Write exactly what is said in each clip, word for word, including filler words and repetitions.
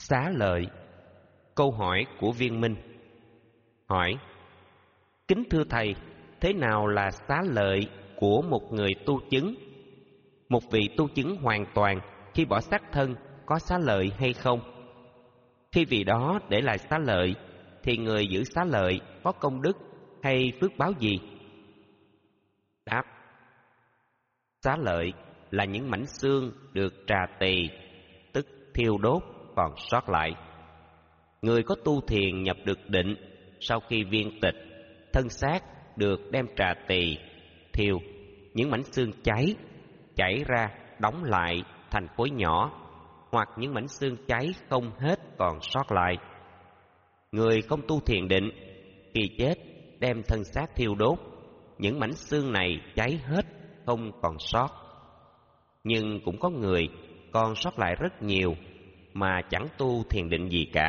Xá lợi. Câu hỏi của Viên Minh. Hỏi: kính thưa thầy, thế nào là xá lợi của một người tu chứng? Một vị tu chứng hoàn toàn khi bỏ xác thân có xá lợi hay không? Khi vì đó để lại xá lợi thì người giữ xá lợi có công đức hay phước báo gì? Đáp: xá lợi là những mảnh xương được trà tỳ, tức thiêu đốt còn sót lại. Người có tu thiền nhập được định, sau khi viên tịch, thân xác được đem trà tỳ, thiêu, những mảnh xương cháy, chảy ra đóng lại thành khối nhỏ, hoặc những mảnh xương cháy không hết còn sót lại. Người không tu thiền định, khi chết đem thân xác thiêu đốt, những mảnh xương này cháy hết không còn sót. Nhưng cũng có người còn sót lại rất nhiều mà chẳng tu thiền định gì cả.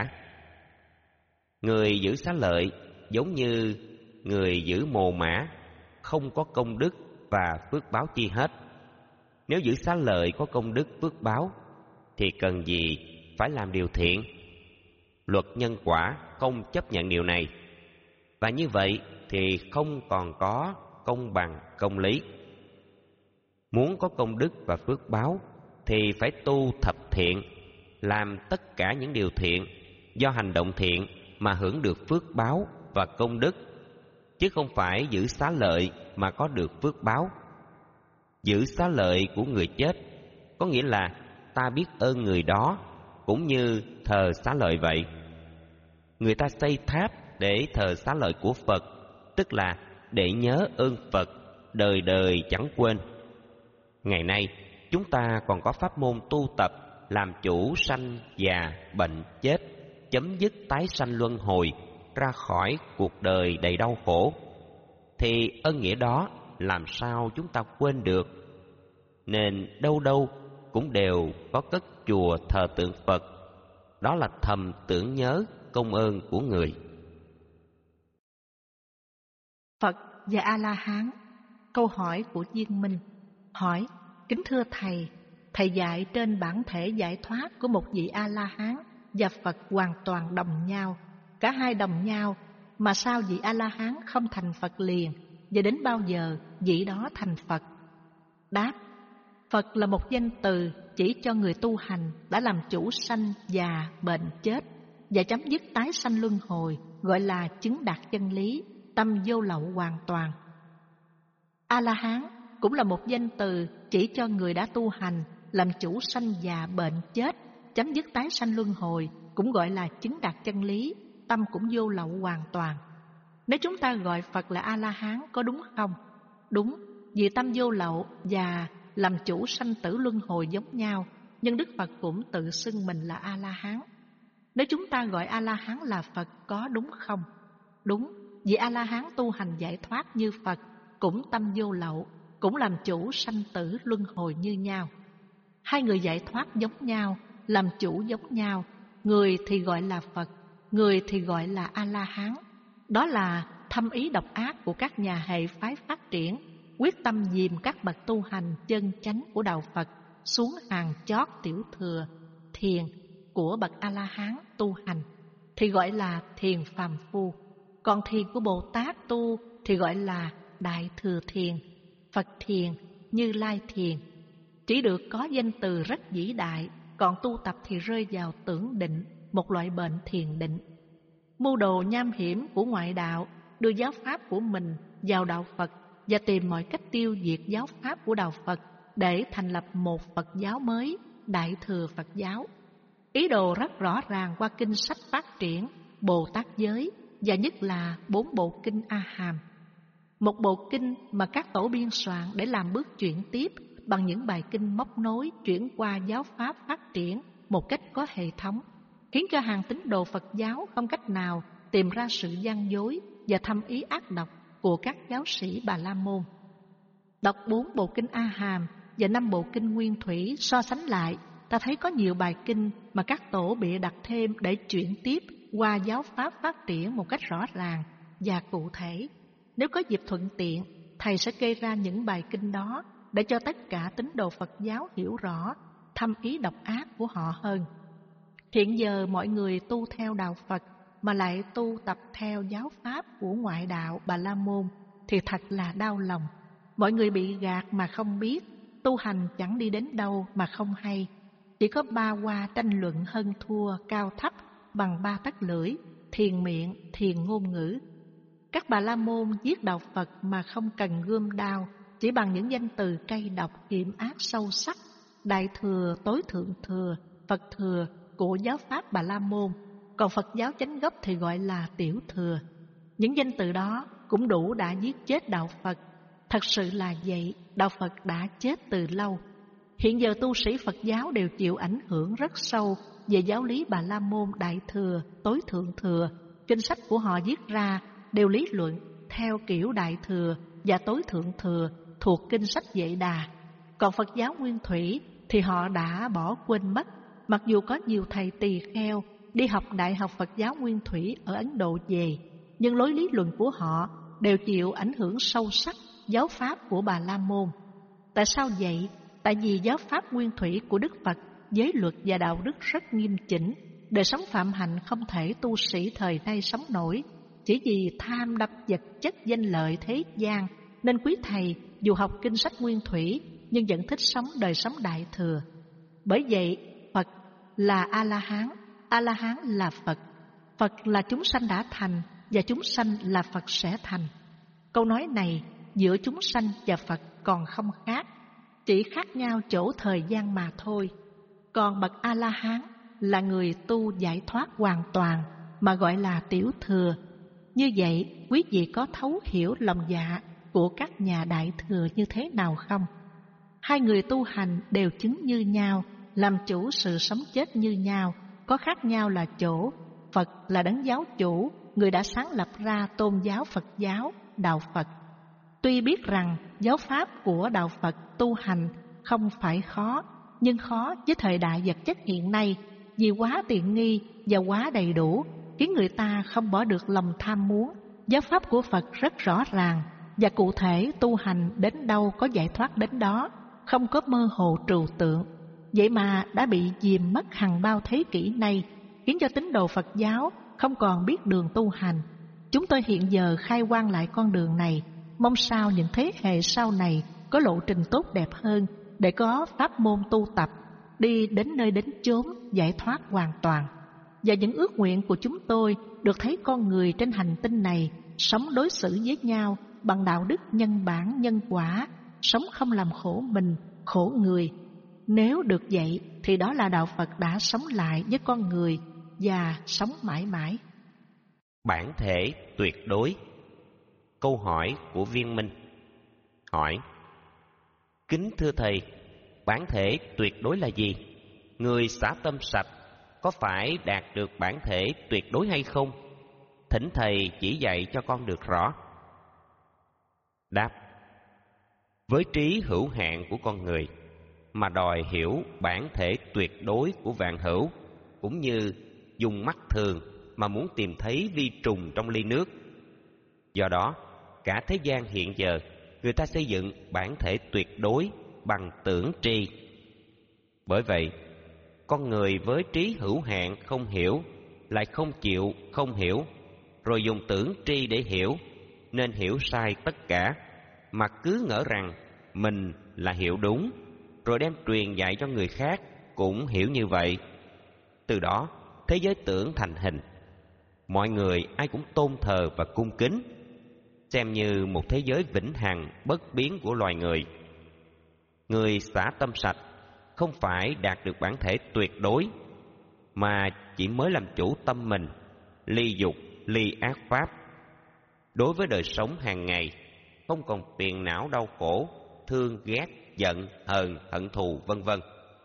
Người giữ xá lợi giống như người giữ mồ mả, không có công đức và phước báo chi hết. Nếu giữ xá lợi có công đức phước báo thì cần gì phải làm điều thiện? Luật nhân quả không chấp nhận điều này, và như vậy thì không còn có công bằng công lý. Muốn có công đức và phước báo thì phải tu thập thiện, làm tất cả những điều thiện, do hành động thiện mà hưởng được phước báo và công đức, chứ không phải giữ xá lợi mà có được phước báo. Giữ xá lợi của người chết có nghĩa là ta biết ơn người đó, cũng như thờ xá lợi vậy. Người ta xây tháp để thờ xá lợi của Phật, tức là để nhớ ơn Phật đời đời chẳng quên. Ngày nay chúng ta còn có pháp môn tu tập làm chủ sanh già bệnh chết, chấm dứt tái sanh luân hồi, ra khỏi cuộc đời đầy đau khổ, thì ơn nghĩa đó làm sao chúng ta quên được? Nên đâu đâu cũng đều có cất chùa thờ tượng Phật, đó là thầm tưởng nhớ công ơn của người. Phật và A-la-hán. Câu hỏi của Viên Minh. Hỏi: kính thưa thầy, thầy dạy trên bản thể giải thoát của một vị A-la-hán và Phật hoàn toàn đồng nhau, cả hai đồng nhau, mà sao vị A-la-hán không thành Phật liền, và đến bao giờ vị đó thành Phật? Đáp: Phật là một danh từ chỉ cho người tu hành đã làm chủ sanh già bệnh chết và chấm dứt tái sanh luân hồi, gọi là chứng đạt chân lý, tâm vô lậu hoàn toàn. A-la-hán cũng là một danh từ chỉ cho người đã tu hành làm chủ sanh già bệnh chết, chấm dứt tái sanh luân hồi, cũng gọi là chứng đạt chân lý, tâm cũng vô lậu hoàn toàn. Nếu chúng ta gọi Phật là A-la-hán có đúng không? Đúng, vì tâm vô lậu và làm chủ sanh tử luân hồi giống nhau, nhưng Đức Phật cũng tự xưng mình là A-la-hán. Nếu chúng ta gọi A-la-hán là Phật có đúng không? Đúng, vì A-la-hán tu hành giải thoát như Phật, cũng tâm vô lậu, cũng làm chủ sanh tử luân hồi như nhau. Hai người giải thoát giống nhau, làm chủ giống nhau, người thì gọi là Phật, người thì gọi là A-la-hán. Đó là thâm ý độc ác của các nhà hệ phái phát triển, quyết tâm dìm các bậc tu hành chân chánh của đạo Phật xuống hàng chót tiểu thừa thiền của bậc A-la-hán tu hành thì gọi là thiền phàm phu, còn thiền của Bồ Tát tu thì gọi là đại thừa thiền, Phật thiền, Như Lai thiền. Chỉ được có danh từ rất vĩ đại, còn tu tập thì rơi vào tưởng định, một loại bệnh thiền định. Mưu đồ nham hiểm của ngoại đạo đưa giáo pháp của mình vào đạo Phật và tìm mọi cách tiêu diệt giáo pháp của đạo Phật để thành lập một Phật giáo mới, Đại Thừa Phật giáo. Ý đồ rất rõ ràng qua kinh sách phát triển, Bồ Tát giới và nhất là bốn bộ kinh A Hàm. Một bộ kinh mà các tổ biên soạn để làm bước chuyển tiếp bằng những bài kinh móc nối chuyển qua giáo pháp phát triển một cách có hệ thống, khiến cho hàng tín đồ Phật giáo không cách nào tìm ra sự gian dối và thâm ý ác độc của các giáo sĩ Bà La Môn. Đọc bốn bộ kinh A Hàm và năm bộ kinh Nguyên Thủy so sánh lại, ta thấy có nhiều bài kinh mà các tổ bịa đặt thêm để chuyển tiếp qua giáo pháp phát triển một cách rõ ràng và cụ thể. Nếu có dịp thuận tiện, thầy sẽ kê ra những bài kinh đó để cho tất cả tín đồ Phật giáo hiểu rõ thâm ý độc ác của họ hơn. Hiện giờ mọi người tu theo đạo Phật mà lại tu tập theo giáo pháp của ngoại đạo Bà La Môn thì thật là đau lòng. Mọi người bị gạt mà không biết, tu hành chẳng đi đến đâu mà không hay. Chỉ có ba hoa tranh luận hơn thua cao thấp bằng ba tấc lưỡi, thiền miệng, thiền ngôn ngữ. Các Bà La Môn giết đạo Phật mà không cần gươm đao, chỉ bằng những danh từ cay độc hiểm ác sâu sắc. Đại thừa, tối thượng thừa, Phật thừa của giáo pháp Bà La Môn, còn Phật giáo chánh gốc thì gọi là tiểu thừa. Những danh từ đó cũng đủ đã giết chết đạo Phật. Thật sự là vậy, đạo Phật đã chết từ lâu. Hiện giờ tu sĩ Phật giáo đều chịu ảnh hưởng rất sâu về giáo lý Bà La Môn Đại Thừa, Tối Thượng Thừa. Kinh sách của họ viết ra đều lý luận theo kiểu Đại Thừa và Tối Thượng Thừa thuộc kinh sách Vệ Đà. Còn Phật giáo Nguyên Thủy thì họ đã bỏ quên mất. Mặc dù có nhiều thầy tỳ kheo đi học Đại học Phật giáo Nguyên Thủy ở Ấn Độ về, nhưng lối lý luận của họ đều chịu ảnh hưởng sâu sắc giáo pháp của Bà La Môn. Tại sao vậy? Tại vì giáo pháp Nguyên Thủy của Đức Phật, giới luật và đạo đức rất nghiêm chỉnh, đời sống phạm hạnh không thể tu sĩ thời nay sống nổi. Chỉ vì tham đắm vật chất danh lợi thế gian nên quý thầy dù học kinh sách Nguyên Thủy nhưng vẫn thích sống đời sống Đại Thừa. Bởi vậy Phật là A-la-hán, A-la-hán là Phật, Phật là chúng sanh đã thành và chúng sanh là Phật sẽ thành. Câu nói này giữa chúng sanh và Phật còn không khác, chỉ khác nhau chỗ thời gian mà thôi. Còn bậc A-la-hán là người tu giải thoát hoàn toàn mà gọi là tiểu thừa. Như vậy quý vị có thấu hiểu lòng dạ của các nhà Đại Thừa như thế nào không? Hai người tu hành đều chứng như nhau, làm chủ sự sống chết như nhau, có khác nhau là chỗ Phật là đấng giáo chủ, người đã sáng lập ra tôn giáo Phật giáo, đạo Phật. Tuy biết rằng giáo pháp của đạo Phật tu hành không phải khó, nhưng khó với thời đại vật chất hiện nay vì quá tiện nghi và quá đầy đủ, khiến người ta không bỏ được lòng tham muốn. Giáo pháp của Phật rất rõ ràng và cụ thể, tu hành đến đâu có giải thoát đến đó, không có mơ hồ trừu tượng. Vậy mà đã bị dìm mất hàng bao thế kỷ nay, khiến cho tín đồ Phật giáo không còn biết đường tu hành. Chúng tôi hiện giờ khai quang lại con đường này, mong sao những thế hệ sau này có lộ trình tốt đẹp hơn để có pháp môn tu tập, đi đến nơi đến chốn giải thoát hoàn toàn. Và những ước nguyện của chúng tôi được thấy con người trên hành tinh này sống đối xử với nhau bằng đạo đức nhân bản nhân quả, sống không làm khổ mình, khổ người. Nếu được vậy thì đó là đạo Phật đã sống lại với con người và sống mãi mãi. Bản thể tuyệt đối. Câu hỏi của Viên Minh. Hỏi: Kính thưa Thầy, bản thể tuyệt đối là gì? Người xả tâm sạch có phải đạt được bản thể tuyệt đối hay không? Thỉnh Thầy chỉ dạy cho con được rõ. Đáp: Với trí hữu hạn của con người mà đòi hiểu bản thể tuyệt đối của vạn hữu, cũng như dùng mắt thường mà muốn tìm thấy vi trùng trong ly nước. Do đó, cả thế gian hiện giờ, người ta xây dựng bản thể tuyệt đối bằng tưởng tri. Bởi vậy, con người với trí hữu hạn không hiểu, lại không chịu không hiểu, rồi dùng tưởng tri để hiểu, nên hiểu sai tất cả, mà cứ ngỡ rằng mình là hiểu đúng, rồi đem truyền dạy cho người khác cũng hiểu như vậy. Từ đó, thế giới tưởng thành hình. Mọi người ai cũng tôn thờ và cung kính, xem như một thế giới vĩnh hằng bất biến của loài người. Người xả tâm sạch không phải đạt được bản thể tuyệt đối, mà chỉ mới làm chủ tâm mình, ly dục, ly ác pháp. Đối với đời sống hàng ngày, không còn phiền não đau khổ, thương ghét, giận, hờn, hận thù, vân vân.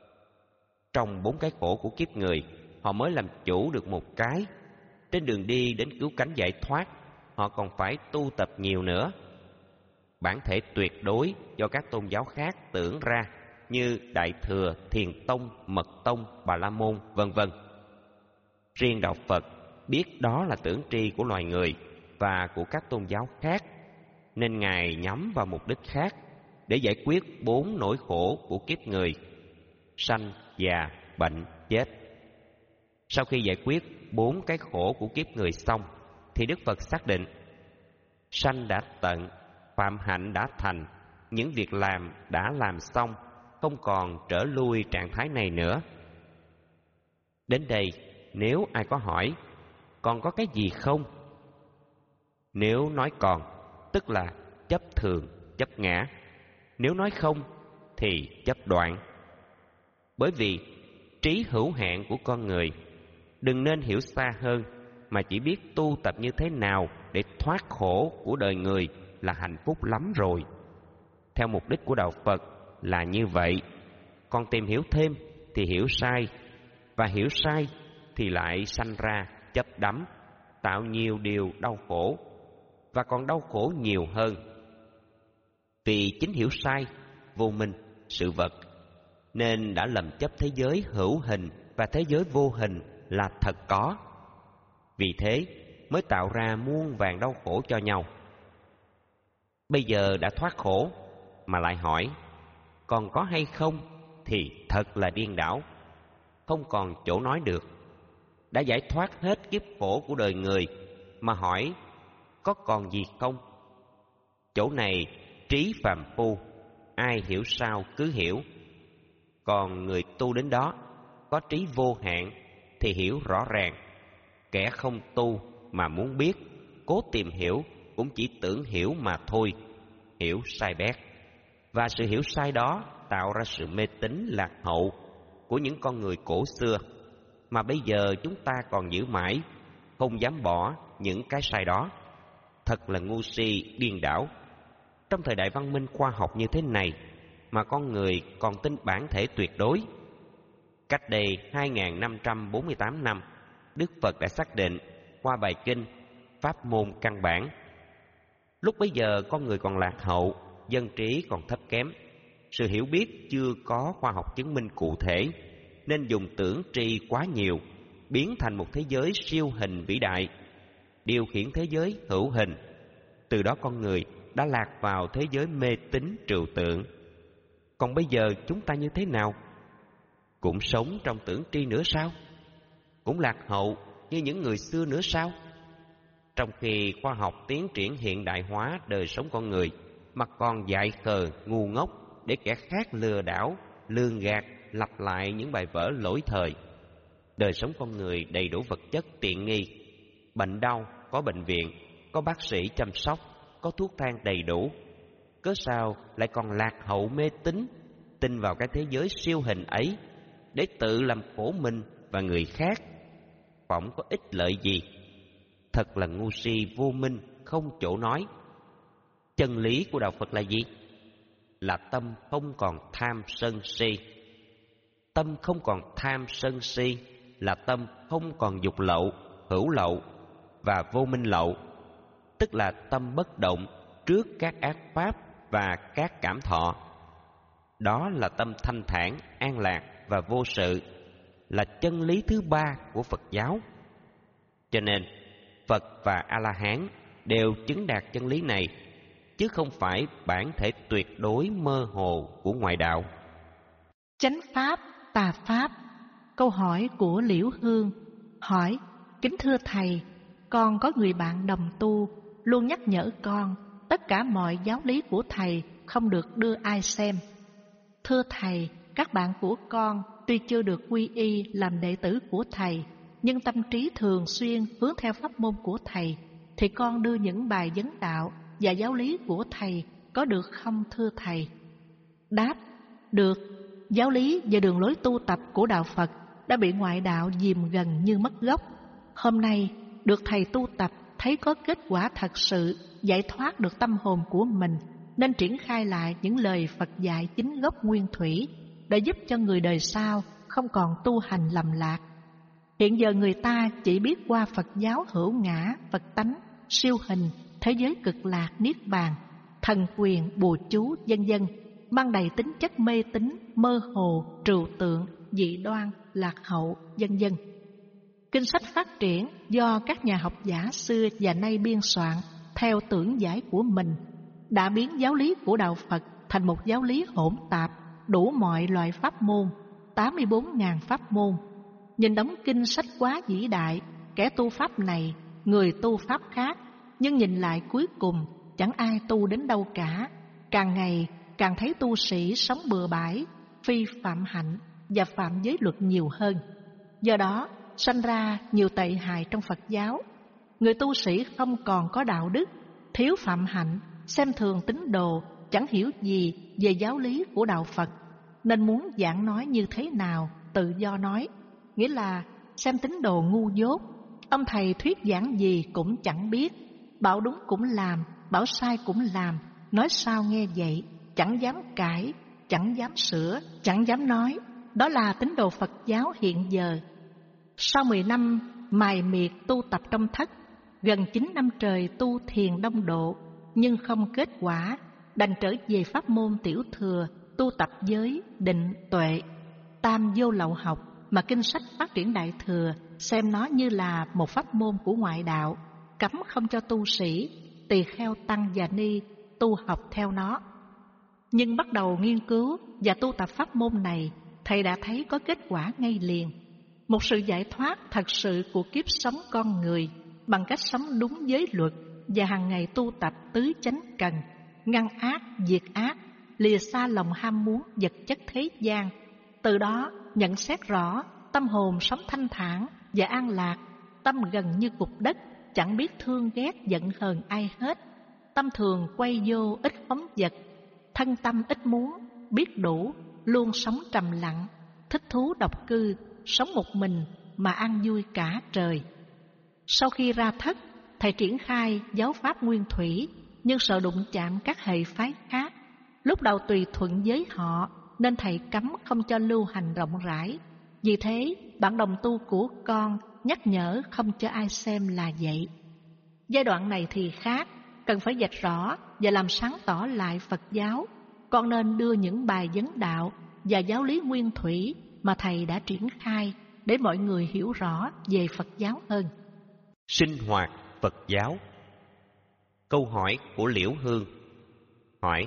Trong bốn cái khổ của kiếp người, họ mới làm chủ được một cái. Trên đường đi đến cứu cánh giải thoát, họ còn phải tu tập nhiều nữa. Bản thể tuyệt đối do các tôn giáo khác tưởng ra như Đại Thừa, Thiền Tông, Mật Tông, Bà La Môn, vân vân. Riêng đạo Phật biết đó là tưởng tri của loài người và của các tôn giáo khác, nên Ngài nhắm vào mục đích khác để giải quyết bốn nỗi khổ của kiếp người: sanh, già, bệnh, chết. Sau khi giải quyết bốn cái khổ của kiếp người xong, thì Đức Phật xác định sanh đã tận, phạm hạnh đã thành, những việc làm đã làm xong, không còn trở lui trạng thái này nữa. Đến đây, nếu ai có hỏi, còn có cái gì không? Nếu nói còn, tức là chấp thường, chấp ngã. Nếu nói không, thì chấp đoạn. Bởi vì trí hữu hạn của con người, đừng nên hiểu xa hơn, mà chỉ biết tu tập như thế nào để thoát khổ của đời người là hạnh phúc lắm rồi. Theo mục đích của Đạo Phật là như vậy. Còn tìm hiểu thêm thì hiểu sai, và hiểu sai thì lại sanh ra chấp đắm, tạo nhiều điều đau khổ, và còn đau khổ nhiều hơn. Vì chính hiểu sai, vô minh, sự vật, nên đã lầm chấp thế giới hữu hình và thế giới vô hình là thật có. Vì thế mới tạo ra muôn vàn đau khổ cho nhau. Bây giờ đã thoát khổ mà lại hỏi còn có hay không thì thật là điên đảo, không còn chỗ nói được. Đã giải thoát hết kiếp khổ của đời người mà hỏi có còn gì không? Chỗ này trí phàm phu, ai hiểu sao cứ hiểu. Còn người tu đến đó có trí vô hạn thì hiểu rõ ràng. Kẻ không tu mà muốn biết, cố tìm hiểu cũng chỉ tưởng hiểu mà thôi, hiểu sai bét. Và sự hiểu sai đó tạo ra sự mê tín lạc hậu của những con người cổ xưa, mà bây giờ chúng ta còn giữ mãi, không dám bỏ những cái sai đó. Thật là ngu si điên đảo. Trong thời đại văn minh khoa học như thế này mà con người còn tin bản thể tuyệt đối. Cách đây hai nghìn năm trăm bốn mươi tám năm, Đức Phật đã xác định qua bài kinh pháp môn căn bản. Lúc bấy giờ con người còn lạc hậu, dân trí còn thấp kém, sự hiểu biết chưa có khoa học chứng minh cụ thể, nên dùng tưởng tri quá nhiều, biến thành một thế giới siêu hình vĩ đại, điều khiển thế giới hữu hình. Từ đó con người đã lạc vào thế giới mê tín trừu tượng. Còn bây giờ chúng ta như thế nào? Cũng sống trong tưởng tri nữa sao? Cũng lạc hậu như những người xưa nữa sao? Trong khi khoa học tiến triển hiện đại hóa đời sống con người, mà còn dại khờ ngu ngốc để kẻ khác lừa đảo, lường gạt, lặp lại những bài vở lỗi thời. Đời sống con người đầy đủ vật chất tiện nghi, bệnh đau có bệnh viện, có bác sĩ chăm sóc, có thuốc thang đầy đủ. Cớ sao lại còn lạc hậu mê tín, tin vào cái thế giới siêu hình ấy để tự làm khổ mình và người khác? Phỏng có ích lợi gì? Thật là ngu si vô minh không chỗ nói. Chân lý của Đạo Phật là gì? Là tâm không còn tham sân si. Tâm không còn tham sân si là tâm không còn dục lậu, hữu lậu và vô minh lậu, tức là tâm bất động trước các ác pháp và các cảm thọ. Đó là tâm thanh thản, an lạc và vô sự, là chân lý thứ ba của Phật giáo. Cho nên Phật và A-la-hán đều chứng đạt chân lý này, chứ không phải bản thể tuyệt đối mơ hồ của ngoại đạo. Chánh pháp, tà pháp. Câu hỏi của Liễu Hương hỏi: kính thưa thầy, con có người bạn đồng tu luôn nhắc nhở con tất cả mọi giáo lý của thầy không được đưa ai xem. Thưa thầy, các bạn của con tuy chưa được quy y làm đệ tử của thầy, nhưng tâm trí thường xuyên hướng theo pháp môn của thầy, thì con đưa những bài vấn đạo và giáo lý của thầy có được không thưa thầy? Đáp: được. Giáo lý và đường lối tu tập của Đạo Phật đã bị ngoại đạo dìm gần như mất gốc. Hôm nay được thầy tu tập thấy có kết quả thật sự, giải thoát được tâm hồn của mình, nên triển khai lại những lời Phật dạy chính gốc nguyên thủy, để giúp cho người đời sau không còn tu hành lầm lạc. Hiện giờ người ta chỉ biết qua Phật giáo hữu ngã, Phật tánh, siêu hình, thế giới cực lạc, niết bàn, thần quyền, bùa chú, vân vân, mang đầy tính chất mê tín, mơ hồ, trừu tượng, dị đoan, lạc hậu, vân vân. Kinh sách phát triển do các nhà học giả xưa và nay biên soạn theo tưởng giải của mình, đã biến giáo lý của Đạo Phật thành một giáo lý hỗn tạp, đủ mọi loại pháp môn, tám mươi bốn nghìn pháp môn. nhìn đống kinh sách quá vĩ đại, kẻ tu pháp này, người tu pháp khác, nhưng nhìn lại cuối cùng chẳng ai tu đến đâu cả. Càng ngày càng thấy tu sĩ sống bừa bãi, phi phạm hạnh và phạm giới luật nhiều hơn. Do đó sanh ra nhiều tệ hại trong Phật giáo. Người tu sĩ không còn có đạo đức, thiếu phạm hạnh, xem thường tín đồ, chẳng hiểu gì về giáo lý của đạo Phật, nên muốn giảng nói như thế nào tự do nói, nghĩa là xem tín đồ ngu dốt. Ông thầy thuyết giảng gì cũng chẳng biết, bảo đúng cũng làm, bảo sai cũng làm, nói sao nghe vậy, chẳng dám cãi, chẳng dám sửa, chẳng dám nói. Đó là tín đồ Phật giáo hiện giờ. Sau mười năm mài miệt tu tập trong thất, gần chín năm trời tu thiền đông độ, nhưng không kết quả, đành trở về pháp môn tiểu thừa, tu tập giới, định, tuệ, tam vô lậu học, mà kinh sách phát triển đại thừa xem nó như là một pháp môn của ngoại đạo, cấm không cho tu sĩ, tỳ kheo, tăng và ni tu học theo nó. Nhưng bắt đầu nghiên cứu và tu tập pháp môn này, thầy đã thấy có kết quả ngay liền. Một sự giải thoát thật sự của kiếp sống con người bằng cách sống đúng giới luật và hàng ngày tu tập tứ chánh cần, ngăn ác, diệt ác, lìa xa lòng ham muốn vật chất thế gian. Từ đó nhận xét rõ tâm hồn sống thanh thản và an lạc, tâm gần như cục đất, chẳng biết thương ghét giận hờn ai hết. Tâm thường quay vô ít phóng vật, thân tâm ít muốn, biết đủ, luôn sống trầm lặng, thích thú độc cư, sống một mình mà an vui cả trời. Sau khi ra thất, thầy triển khai giáo pháp nguyên thủy, nhưng sợ đụng chạm các hệ phái khác. Lúc đầu tùy thuận với họ nên thầy cấm không cho lưu hành rộng rãi. Vì thế bạn đồng tu của con nhắc nhở không cho ai xem là vậy. Giai đoạn này thì khác, cần phải vạch rõ và làm sáng tỏ lại Phật giáo. Con nên đưa những bài vấn đạo và giáo lý nguyên thủy mà thầy đã triển khai để mọi người hiểu rõ về Phật giáo hơn. Sinh hoạt Phật giáo. Câu hỏi của Liễu Hương hỏi: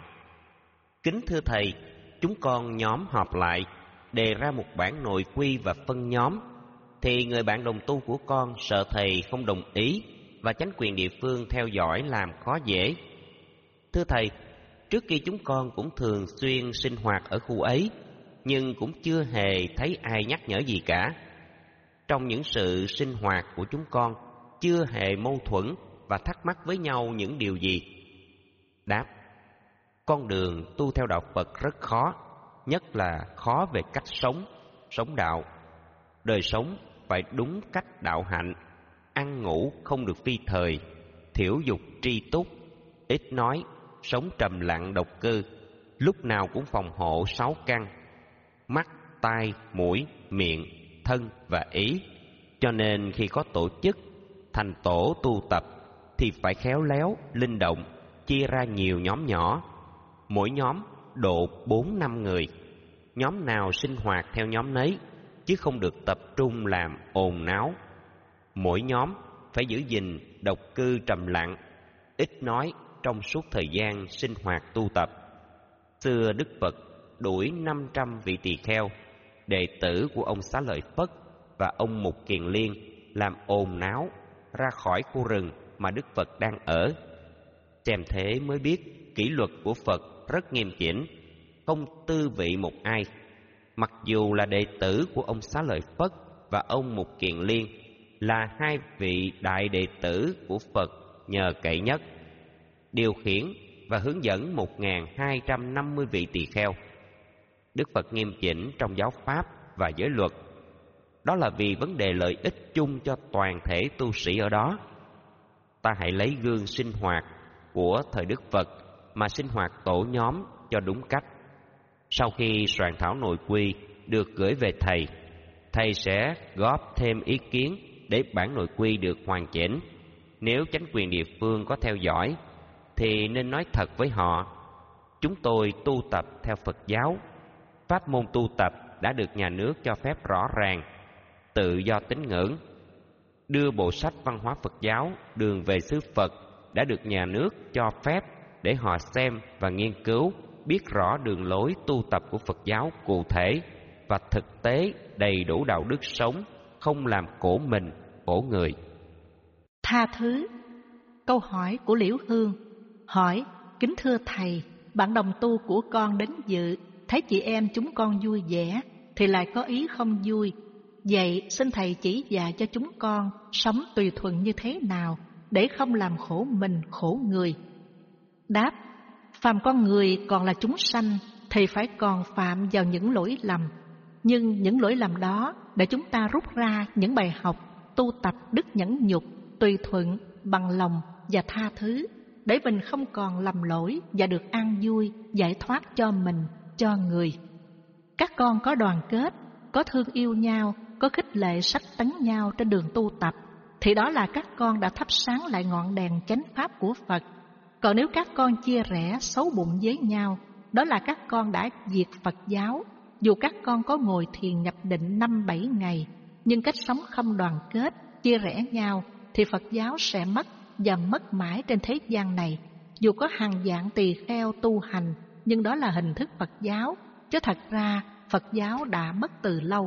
Kính thưa thầy, chúng con nhóm họp lại, đề ra một bản nội quy và phân nhóm, thì người bạn đồng tu của con sợ thầy không đồng ý và chánh quyền địa phương theo dõi làm khó dễ. Thưa thầy, trước kia chúng con cũng thường xuyên sinh hoạt ở khu ấy, nhưng cũng chưa hề thấy ai nhắc nhở gì cả. Trong những sự sinh hoạt của chúng con chưa hề mâu thuẫn và thắc mắc với nhau những điều gì. Đáp: con đường tu theo đạo Phật rất khó, nhất là khó về cách sống, sống đạo. Đời sống phải đúng cách đạo hạnh, ăn ngủ không được phi thời, thiểu dục tri túc, ít nói, sống trầm lặng độc cư, lúc nào cũng phòng hộ sáu căn: mắt, tai, mũi, miệng, thân và ý. Cho nên khi có tổ chức thành tổ tu tập thì phải khéo léo, linh động, chia ra nhiều nhóm nhỏ, mỗi nhóm độ bốn năm người. Nhóm nào sinh hoạt theo nhóm nấy, chứ không được tập trung làm ồn náo. Mỗi nhóm phải giữ gìn độc cư trầm lặng, ít nói trong suốt thời gian sinh hoạt tu tập. Xưa Đức Phật đuổi năm trăm vị tỳ kheo, đệ tử của ông Xá Lợi Phất và ông Mục Kiền Liên, làm ồn náo ra khỏi khu rừng mà Đức Phật đang ở. Xem thế mới biết kỷ luật của Phật rất nghiêm chỉnh, không tư vị một ai. Mặc dù là đệ tử của ông Xá Lợi Phất và ông Mục Kiền Liên, là hai vị đại đệ tử của Phật nhờ cậy nhất, điều khiển và hướng dẫn một nghìn hai trăm năm mươi vị tỳ kheo. Đức Phật nghiêm chỉnh trong giáo pháp và giới luật. Đó là vì vấn đề lợi ích chung cho toàn thể tu sĩ ở đó. Ta hãy lấy gương sinh hoạt của thời Đức Phật mà sinh hoạt tổ nhóm cho đúng cách. Sau khi soạn thảo nội quy được gửi về thầy, thầy sẽ góp thêm ý kiến để bản nội quy được hoàn chỉnh. Nếu chánh quyền địa phương có theo dõi thì nên nói thật với họ: chúng tôi tu tập theo Phật giáo, pháp môn tu tập đã được nhà nước cho phép rõ ràng, tự do tín ngưỡng. Đưa bộ sách văn hóa Phật giáo Đường về xứ Phật đã được nhà nước cho phép để họ xem và nghiên cứu, biết rõ đường lối tu tập của Phật giáo cụ thể và thực tế, đầy đủ đạo đức sống không làm khổ mình, khổ người. Tha thứ. Câu hỏi của Liễu Hương hỏi: kính thưa thầy, bạn đồng tu của con đến dự, thấy chị em chúng con vui vẻ thì lại có ý không vui. Vậy xin thầy chỉ dạy cho chúng con sống tùy thuận như thế nào để không làm khổ mình, khổ người. Đáp: phàm con người còn là chúng sanh thì phải còn phạm vào những lỗi lầm, nhưng những lỗi lầm đó để chúng ta rút ra những bài học tu tập đức nhẫn nhục, tùy thuận, bằng lòng và tha thứ, để mình không còn lầm lỗi và được an vui, giải thoát cho mình, cho người. Các con có đoàn kết, có thương yêu nhau, có khích lệ sách tấn nhau trên đường tu tập, thì đó là các con đã thắp sáng lại ngọn đèn chánh pháp của Phật. Còn nếu các con chia rẽ, xấu bụng với nhau, đó là các con đã diệt Phật giáo. Dù các con có ngồi thiền nhập định năm bảy ngày, nhưng cách sống không đoàn kết, chia rẽ nhau, thì Phật giáo sẽ mất và mất mãi trên thế gian này. Dù có hàng vạn tỳ kheo tu hành, nhưng đó là hình thức Phật giáo, chứ thật ra Phật giáo đã mất từ lâu.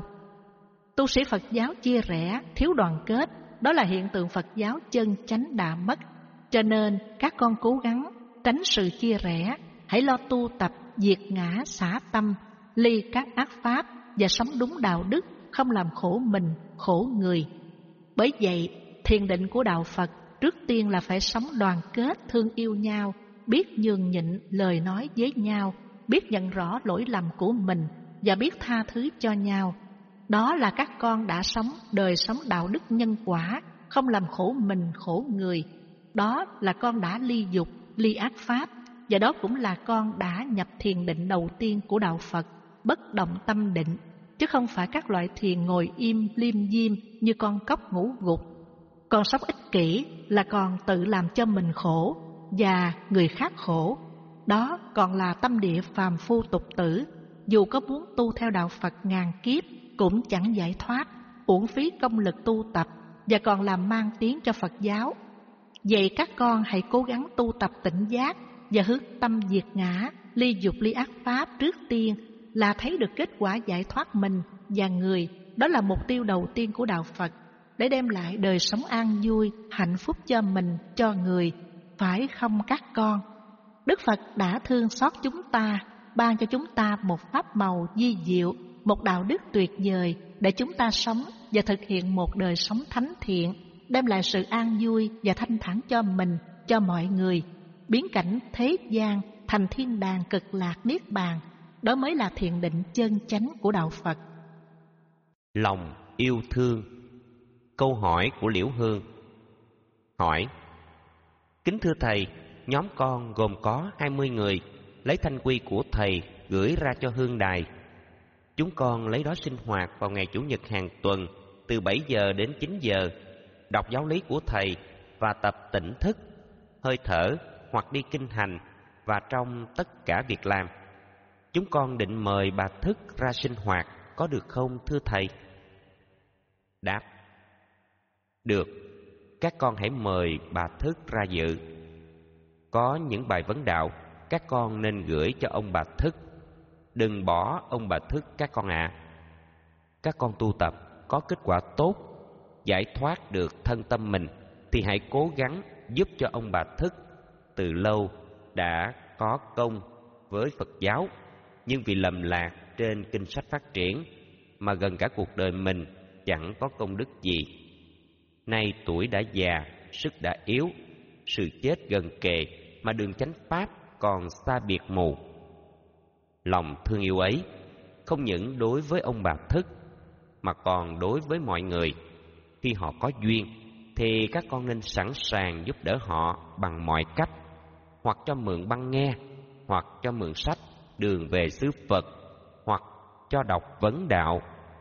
Tu sĩ Phật giáo chia rẽ, thiếu đoàn kết, đó là hiện tượng Phật giáo chân chánh đã mất. Cho nên các con cố gắng tránh sự chia rẽ, hãy lo tu tập diệt ngã xả tâm, ly các ác pháp và sống đúng đạo đức, không làm khổ mình, khổ người. Bởi vậy, thiền định của đạo Phật trước tiên là phải sống đoàn kết, thương yêu nhau, biết nhường nhịn lời nói với nhau, biết nhận rõ lỗi lầm của mình và biết tha thứ cho nhau. Đó là các con đã sống đời sống đạo đức nhân quả, không làm khổ mình, khổ người. Đó là con đã ly dục, ly ác pháp, và đó cũng là con đã nhập thiền định đầu tiên của đạo Phật, bất động tâm định, chứ không phải các loại thiền ngồi im liêm diêm như con cóc ngủ gục. Con sống ích kỷ là con tự làm cho mình khổ và người khác khổ. Đó còn là tâm địa phàm phu tục tử, dù có muốn tu theo đạo Phật ngàn kiếp cũng chẳng giải thoát, uổng phí công lực tu tập và còn làm mang tiếng cho Phật giáo. Vậy các con hãy cố gắng tu tập tỉnh giác và hướng tâm diệt ngã, ly dục ly ác pháp trước tiên là thấy được kết quả giải thoát mình và người. Đó là mục tiêu đầu tiên của đạo Phật, để đem lại đời sống an vui, hạnh phúc cho mình, cho người. Phải không các con? Đức Phật đã thương xót chúng ta, ban cho chúng ta một pháp màu vi diệu, một đạo đức tuyệt vời để chúng ta sống và thực hiện một đời sống thánh thiện, đem lại sự an vui và thanh thản cho mình, cho mọi người, biến cảnh thế gian thành thiên đàng cực lạc niết bàn. Đó mới là thiền định chân chánh của đạo Phật. Lòng yêu thương. Câu hỏi của Liễu Hương hỏi: kính thưa thầy, nhóm con gồm có hai mươi người, lấy thanh quy của thầy gửi ra cho hương đài. Chúng con lấy đó sinh hoạt vào ngày Chủ nhật hàng tuần từ bảy giờ đến chín giờ, đọc giáo lý của thầy và tập tỉnh thức, hơi thở hoặc đi kinh hành và trong tất cả việc làm. Chúng con định mời bà Thức ra sinh hoạt, có được không thưa thầy? Đáp: được, các con hãy mời bà Thức ra dự. Có những bài vấn đạo các con nên gửi cho ông bà Thức, đừng bỏ ông bà Thức các con ạ. À. Các con tu tập có kết quả tốt, giải thoát được thân tâm mình, thì hãy cố gắng giúp cho ông bà Thức từ lâu đã có công với Phật giáo, nhưng vì lầm lạc trên kinh sách phát triển mà gần cả cuộc đời mình chẳng có công đức gì. Nay tuổi đã già, sức đã yếu, sự chết gần kề mà đường chánh pháp còn xa biệt mù. Lòng thương yêu ấy không những đối với ông bà Thức mà còn đối với mọi người. Khi họ có duyên thì các con nên sẵn sàng giúp đỡ họ bằng mọi cách, hoặc cho mượn băng nghe, hoặc cho mượn sách Đường về xứ Phật, hoặc cho đọc vấn đạo.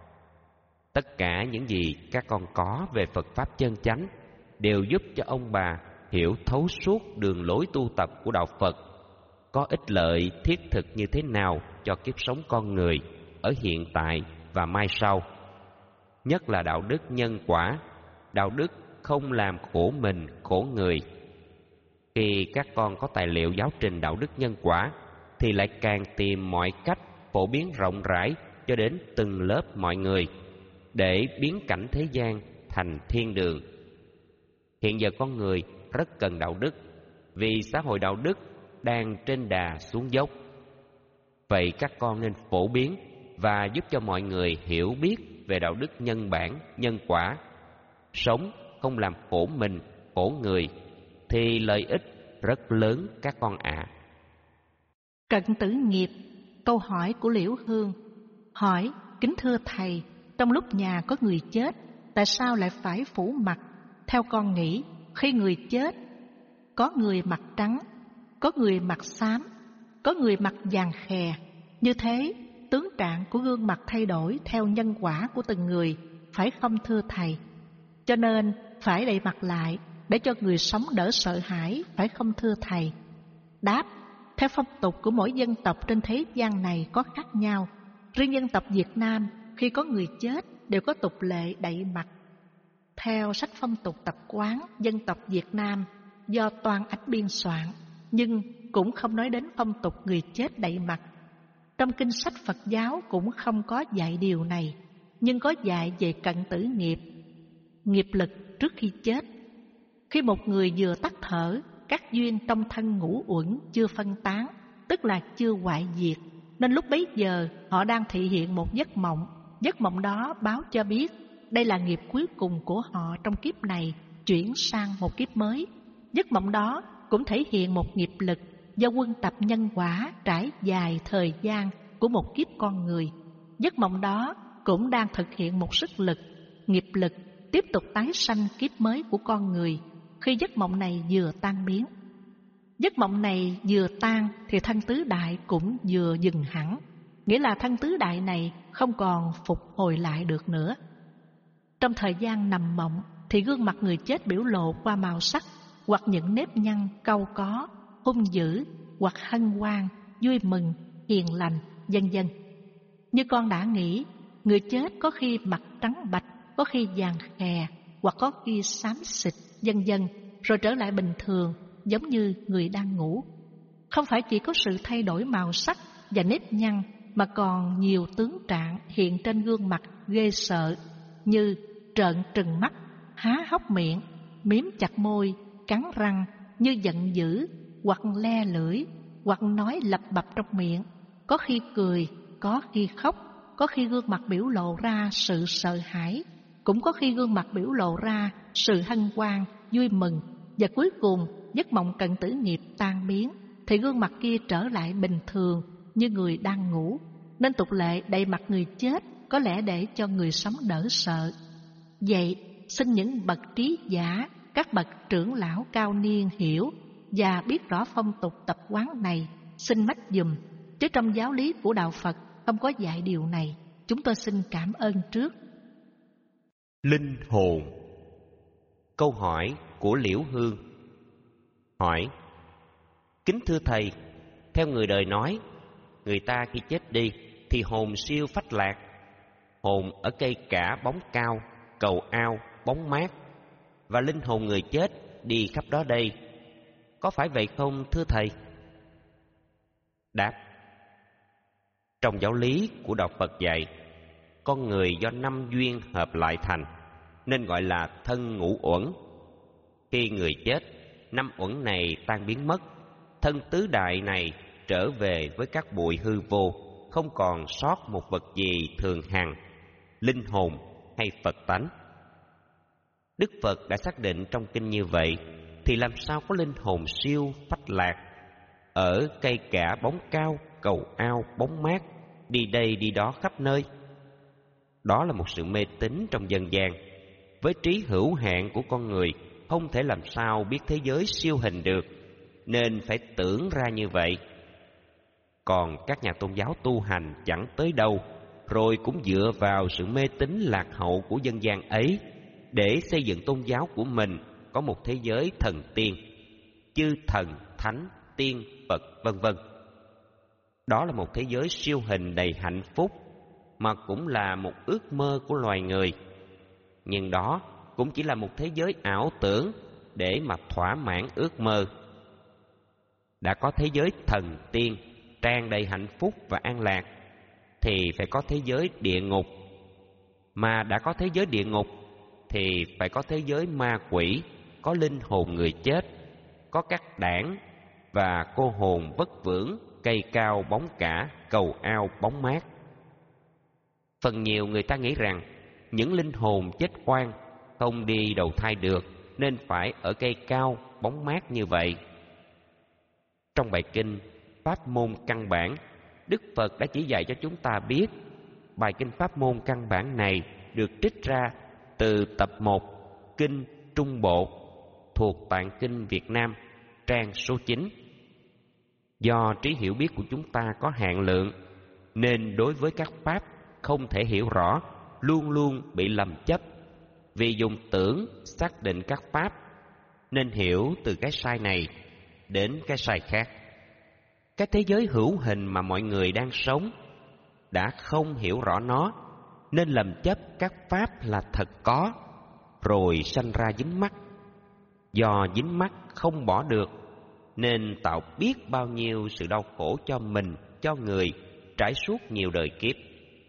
Tất cả những gì các con có về Phật Pháp chân chánh đều giúp cho ông bà hiểu thấu suốt đường lối tu tập của đạo Phật, có ích lợi thiết thực như thế nào cho kiếp sống con người ở hiện tại và mai sau. Nhất là đạo đức nhân quả, đạo đức không làm khổ mình, khổ người. Khi các con có tài liệu giáo trình đạo đức nhân quả thì lại càng tìm mọi cách phổ biến rộng rãi cho đến từng lớp mọi người. để biến cảnh thế gian thành thiên đường. Hiện giờ con người rất cần đạo đức, vì xã hội đạo đức đang trên đà xuống dốc. Vậy các con nên phổ biến và giúp cho mọi người hiểu biết về đạo đức nhân bản, nhân quả. Sống không làm khổ mình, khổ người thì lợi ích rất lớn các con ạ. À. Cận tử nghiệp. Câu hỏi của Liễu Hương. Hỏi: kính thưa thầy, trong lúc nhà có người chết, tại sao lại phải phủ mặt? Theo con nghĩ, khi người chết, có người mặt trắng, có người mặt xám, có người mặt vàng khè. Như thế, tướng trạng của gương mặt thay đổi theo nhân quả của từng người, phải không thưa thầy? Cho nên phải đậy mặt lại để cho người sống đỡ sợ hãi, phải không thưa thầy? Đáp: theo phong tục của mỗi dân tộc trên thế gian này có khác nhau. Riêng dân tộc Việt Nam, khi có người chết đều có tục lệ đậy mặt. Theo sách phong tục tập quán dân tộc Việt Nam do Toan Ánh biên soạn, nhưng cũng không nói đến phong tục người chết đậy mặt. Trong kinh sách Phật giáo cũng không có dạy điều này, nhưng có dạy về cận tử nghiệp, nghiệp lực trước khi chết. Khi một người vừa tắt thở, các duyên trong thân ngũ uẩn chưa phân tán, tức là chưa hoại diệt, nên lúc bấy giờ họ đang thị hiện một giấc mộng. Giấc mộng đó báo cho biết đây là nghiệp cuối cùng của họ trong kiếp này, chuyển sang một kiếp mới. Giấc mộng đó cũng thể hiện một nghiệp lực do quân tập nhân quả trải dài thời gian của một kiếp con người. Giấc mộng đó cũng đang thực hiện một sức lực, nghiệp lực tiếp tục tái sanh kiếp mới của con người. Khi giấc mộng này vừa tan biến, giấc mộng này vừa tan thì thân tứ đại cũng vừa dừng hẳn, nghĩa là thân tứ đại này không còn phục hồi lại được nữa. Trong thời gian nằm mộng thì gương mặt người chết biểu lộ qua màu sắc hoặc những nếp nhăn cau có, hung dữ hoặc hân hoan, vui mừng, hiền lành, vân vân. Như con đã nghĩ, người chết có khi mặt trắng bạch, có khi vàng khè, hoặc có khi xám xịt, vân vân, rồi trở lại bình thường, giống như người đang ngủ. Không phải chỉ có sự thay đổi màu sắc và nếp nhăn, mà còn nhiều tướng trạng hiện trên gương mặt ghê sợ, như trợn trừng mắt, há hốc miệng, miếm chặt môi, cắn răng như giận dữ, hoặc le lưỡi, hoặc nói lập bập trong miệng. Có khi cười, có khi khóc, có khi gương mặt biểu lộ ra sự sợ hãi, cũng có khi gương mặt biểu lộ ra sự hân hoan, vui mừng. Và cuối cùng giấc mộng cận tử nghiệp tan biến thì gương mặt kia trở lại bình thường như người đang ngủ. Nên tục lệ đậy mặt người chết có lẽ để cho người sống đỡ sợ. Vậy xin những bậc trí giả, các bậc trưởng lão cao niên hiểu và biết rõ phong tục tập quán này, xin mách dùm, chứ trong giáo lý của đạo Phật không có dạy điều này. Chúng tôi xin cảm ơn trước. Linh hồn. Câu hỏi của Liễu Hương. Hỏi: kính thưa thầy, theo người đời nói, người ta khi chết đi thì hồn siêu phách lạc. Hồn ở cây cả bóng cao, cầu ao bóng mát, và linh hồn người chết đi khắp đó đây. Có phải vậy không thưa thầy? Đáp: trong giáo lý của đạo Phật dạy, con người do năm duyên hợp lại thành, nên gọi là thân ngũ uẩn. Khi người chết, năm uẩn này tan biến mất, thân tứ đại này trở về với các bụi hư vô, không còn sót một vật gì thường hằng, linh hồn hay Phật tánh. Đức Phật đã xác định trong kinh như vậy, thì làm sao có linh hồn siêu phách lạc, ở cây cả bóng cao, cầu ao bóng mát, đi đây đi đó khắp nơi? Đó là một sự mê tín trong dân gian. Với trí hữu hạn của con người, không thể làm sao biết thế giới siêu hình được, nên phải tưởng ra như vậy. Còn các nhà tôn giáo tu hành chẳng tới đâu, rồi cũng dựa vào sự mê tín lạc hậu của dân gian ấy để xây dựng tôn giáo của mình có một thế giới thần tiên, chư thần, thánh, tiên, Phật, vân vân. Đó là một thế giới siêu hình đầy hạnh phúc, mà cũng là một ước mơ của loài người. Nhưng đó cũng chỉ là một thế giới ảo tưởng để mà thỏa mãn ước mơ. Đã có thế giới thần tiên tràn đầy hạnh phúc và an lạc, thì phải có thế giới địa ngục. Mà đã có thế giới địa ngục thì phải có thế giới ma quỷ, có linh hồn người chết, có các đảng và cô hồn vất vưởng, cây cao bóng cả, cầu ao bóng mát. Phần nhiều người ta nghĩ rằng những linh hồn chết oan không đi đầu thai được nên phải ở cây cao bóng mát như vậy. Trong bài kinh Pháp môn căn bản, Đức Phật đã chỉ dạy cho chúng ta biết bài kinh Pháp môn căn bản này được trích ra từ tập một Kinh Trung Bộ thuộc Tạng Kinh Việt Nam, trang số chín. Do trí hiểu biết của chúng ta có hạn lượng, nên đối với các pháp không thể hiểu rõ, luôn luôn bị lầm chấp. Vì dùng tưởng xác định các pháp, nên hiểu từ cái sai này đến cái sai khác. Cái thế giới hữu hình mà mọi người đang sống đã không hiểu rõ nó, nên lầm chấp các pháp là thật có, rồi sanh ra dính mắc. Do dính mắc không bỏ được, nên tạo biết bao nhiêu sự đau khổ cho mình, cho người, trải suốt nhiều đời kiếp.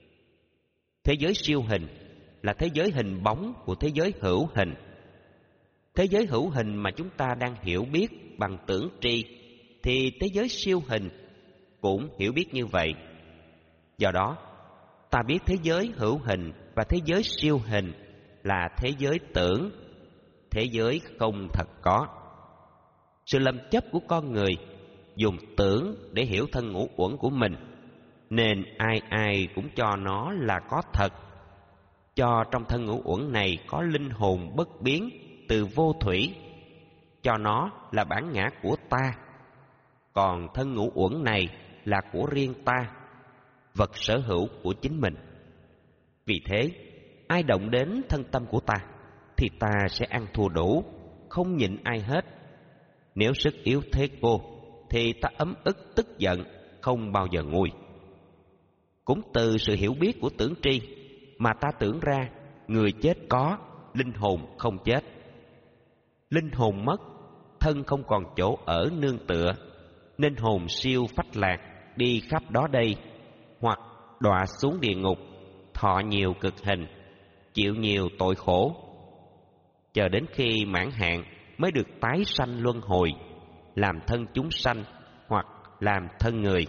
Thế giới siêu hình là thế giới hình bóng của thế giới hữu hình. Thế giới hữu hình mà chúng ta đang hiểu biết bằng tưởng tri, thì thế giới siêu hình cũng hiểu biết như vậy. Do đó, ta biết thế giới hữu hình và thế giới siêu hình là thế giới tưởng, thế giới không thật có. Sự lầm chấp của con người dùng tưởng để hiểu thân ngũ uẩn của mình, nên ai ai cũng cho nó là có thật. Cho trong thân ngũ uẩn này có linh hồn bất biến từ vô thủy, cho nó là bản ngã của ta. Còn thân ngũ uẩn này là của riêng ta, vật sở hữu của chính mình. Vì thế, ai động đến thân tâm của ta thì ta sẽ ăn thua đủ, không nhịn ai hết. Nếu sức yếu thế cô thì ta ấm ức tức giận, không bao giờ nguôi. Cũng từ sự hiểu biết của tưởng tri mà ta tưởng ra người chết có, linh hồn không chết. Linh hồn mất, thân không còn chỗ ở nương tựa, nên hồn siêu phách lạc đi khắp đó đây, hoặc đọa xuống địa ngục, thọ nhiều cực hình, chịu nhiều tội khổ, chờ đến khi mãn hạn mới được tái sanh luân hồi, làm thân chúng sanh hoặc làm thân người.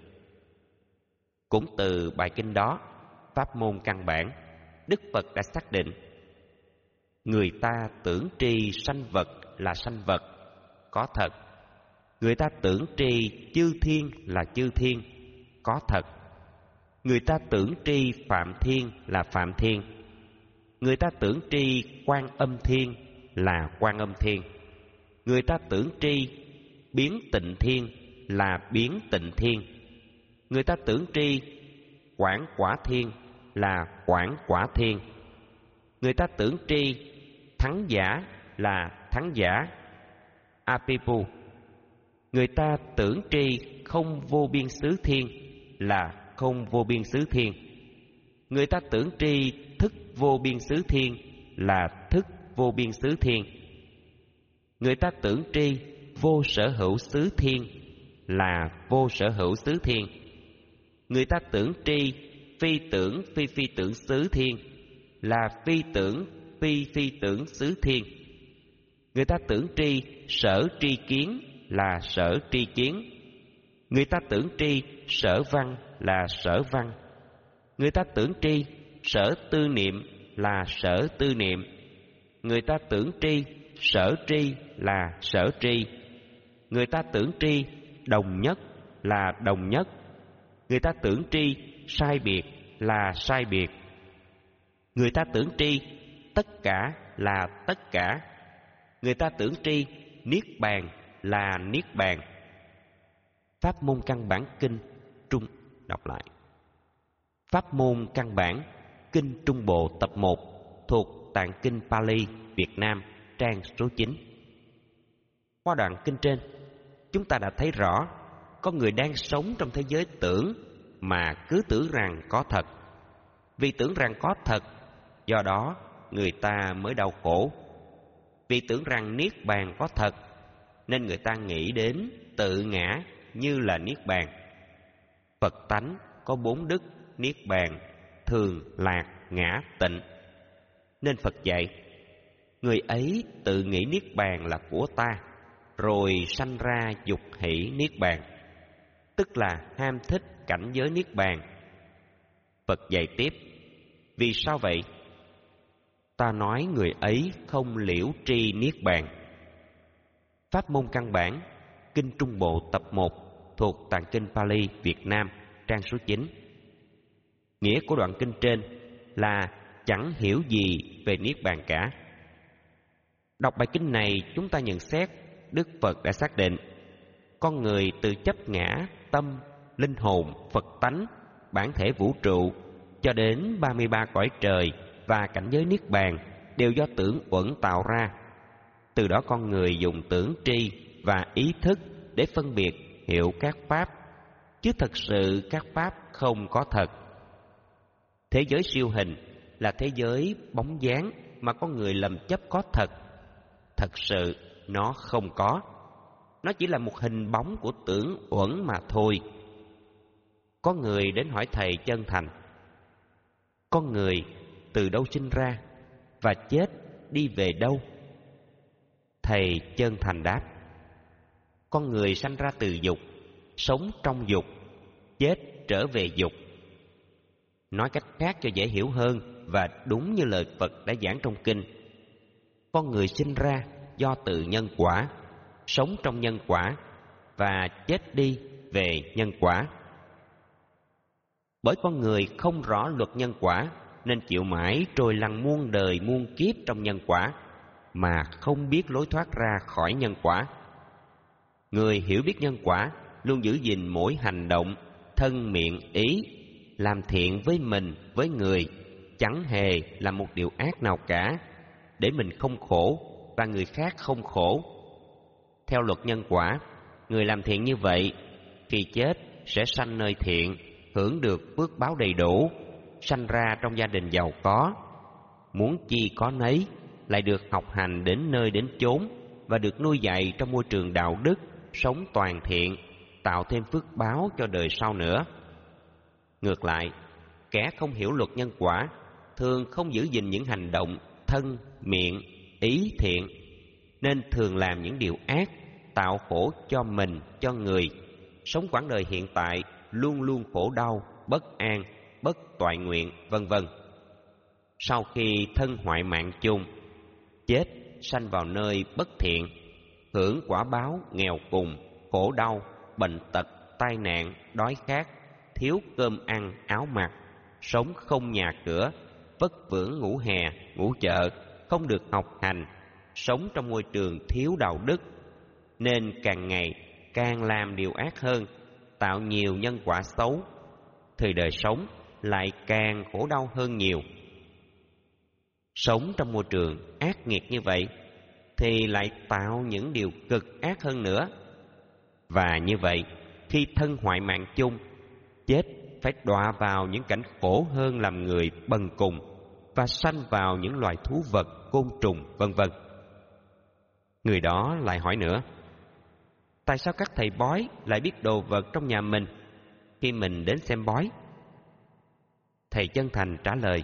Cũng từ bài kinh đó, pháp môn căn bản, Đức Phật đã xác định người ta tưởng tri sanh vật là sanh vật, có thật. Người ta tưởng tri chư thiên là chư thiên, có thật. Người ta tưởng tri phạm thiên là phạm thiên. Người ta tưởng tri quan âm thiên là quan âm thiên. Người ta tưởng tri biến tịnh thiên là biến tịnh thiên. Người ta tưởng tri quảng quả thiên là quảng quả thiên. Người ta tưởng tri thắng giả là thắng giả, Apipu. Người ta tưởng tri không vô biên xứ thiên là không vô biên xứ thiên. Người ta tưởng tri thức vô biên xứ thiên là thức vô biên xứ thiên. Người ta tưởng tri vô sở hữu xứ thiên là vô sở hữu xứ thiên. Người ta tưởng tri phi tưởng phi phi tưởng xứ thiên là phi tưởng phi phi tưởng xứ thiên. Người ta tưởng tri sở tri kiến là sở tri kiến. Người ta tưởng tri sở văn là sở văn. Người ta tưởng tri sở tư niệm là sở tư niệm. Người ta tưởng tri sở tri là sở tri. Người ta tưởng tri đồng nhất là đồng nhất. Người ta tưởng tri sai biệt là sai biệt. Người ta tưởng tri tất cả là tất cả. Người ta tưởng tri niết bàn là niết bàn. Pháp môn căn bản kinh Trung đọc lại. Pháp môn căn bản kinh Trung Bộ tập một thuộc Tạng Kinh Pali Việt Nam, trang số chín. Qua đoạn kinh trên, chúng ta đã thấy rõ có người đang sống trong thế giới tưởng mà cứ tưởng rằng có thật. Vì tưởng rằng có thật, do đó người ta mới đau khổ. Vì tưởng rằng niết bàn có thật, nên người ta nghĩ đến tự ngã như là niết bàn. Phật tánh có bốn đức niết bàn, thường, lạc, ngã tịnh. Nên Phật dạy, người ấy tự nghĩ niết bàn là của ta, rồi sanh ra dục hỷ niết bàn, tức là ham thích cảnh giới niết bàn. Phật dạy tiếp, vì sao vậy? Ta nói người ấy không liễu tri niết bàn. Pháp môn căn bản, Kinh Trung Bộ tập một thuộc Tạng Kinh Pali Việt Nam, trang số chín. Nghĩa của đoạn kinh trên là chẳng hiểu gì về niết bàn cả. Đọc bài kinh này, chúng ta nhận xét Đức Phật đã xác định con người từ chấp ngã, tâm, linh hồn, Phật tánh, bản thể vũ trụ cho đến ba mươi ba cõi trời và cảnh giới niết bàn đều do tưởng uẩn tạo ra. Từ đó con người dùng tưởng tri và ý thức để phân biệt hiểu các pháp, chứ thật sự các pháp không có thật. Thế giới siêu hình là thế giới bóng dáng mà con người lầm chấp có thật. Thật sự nó không có. Nó chỉ là một hình bóng của tưởng uẩn mà thôi. Có người đến hỏi thầy chân thành, con người từ đâu sinh ra và chết đi về đâu? Thầy chân thành đáp, con người sanh ra từ dục, sống trong dục, chết trở về dục. Nói cách khác cho dễ hiểu hơn và đúng như lời Phật đã giảng trong kinh, con người sinh ra do tự nhân quả, sống trong nhân quả và chết đi về nhân quả. Bởi con người không rõ luật nhân quả nên chịu mãi trôi lăn muôn đời muôn kiếp trong nhân quả mà không biết lối thoát ra khỏi nhân quả. Người hiểu biết nhân quả luôn giữ gìn mỗi hành động, thân miệng ý, làm thiện với mình, với người, chẳng hề làm một điều ác nào cả, để mình không khổ và người khác không khổ. Theo luật nhân quả, người làm thiện như vậy, khi chết sẽ sanh nơi thiện, hưởng được phước báo đầy đủ, sanh ra trong gia đình giàu có, muốn chi có nấy, lại được học hành đến nơi đến chốn và được nuôi dạy trong môi trường đạo đức, sống toàn thiện, tạo thêm phước báo cho đời sau nữa. Ngược lại, kẻ không hiểu luật nhân quả thường không giữ gìn những hành động thân, miệng, ý thiện, nên thường làm những điều ác, tạo khổ cho mình, cho người, sống quãng đời hiện tại luôn luôn khổ đau, bất an, bất toại nguyện, vân vân. Sau khi thân hoại mạng chung, chết sanh vào nơi bất thiện, hưởng quả báo nghèo cùng, khổ đau, bệnh tật, tai nạn, đói khát, thiếu cơm ăn, áo mặc, sống không nhà cửa, vất vưởng ngủ hè, ngủ chợ, không được học hành, sống trong môi trường thiếu đạo đức, nên càng ngày càng làm điều ác hơn, tạo nhiều nhân quả xấu, thì đời sống lại càng khổ đau hơn nhiều. Sống trong môi trường ác nghiệt như vậy thì lại tạo những điều cực ác hơn nữa. Và như vậy, khi thân hoại mạng chung, chết phải đọa vào những cảnh khổ hơn làm người bần cùng và sanh vào những loài thú vật, côn trùng, vân vân. Người đó lại hỏi nữa, tại sao các thầy bói lại biết đồ vật trong nhà mình khi mình đến xem bói? Thầy chân thành trả lời,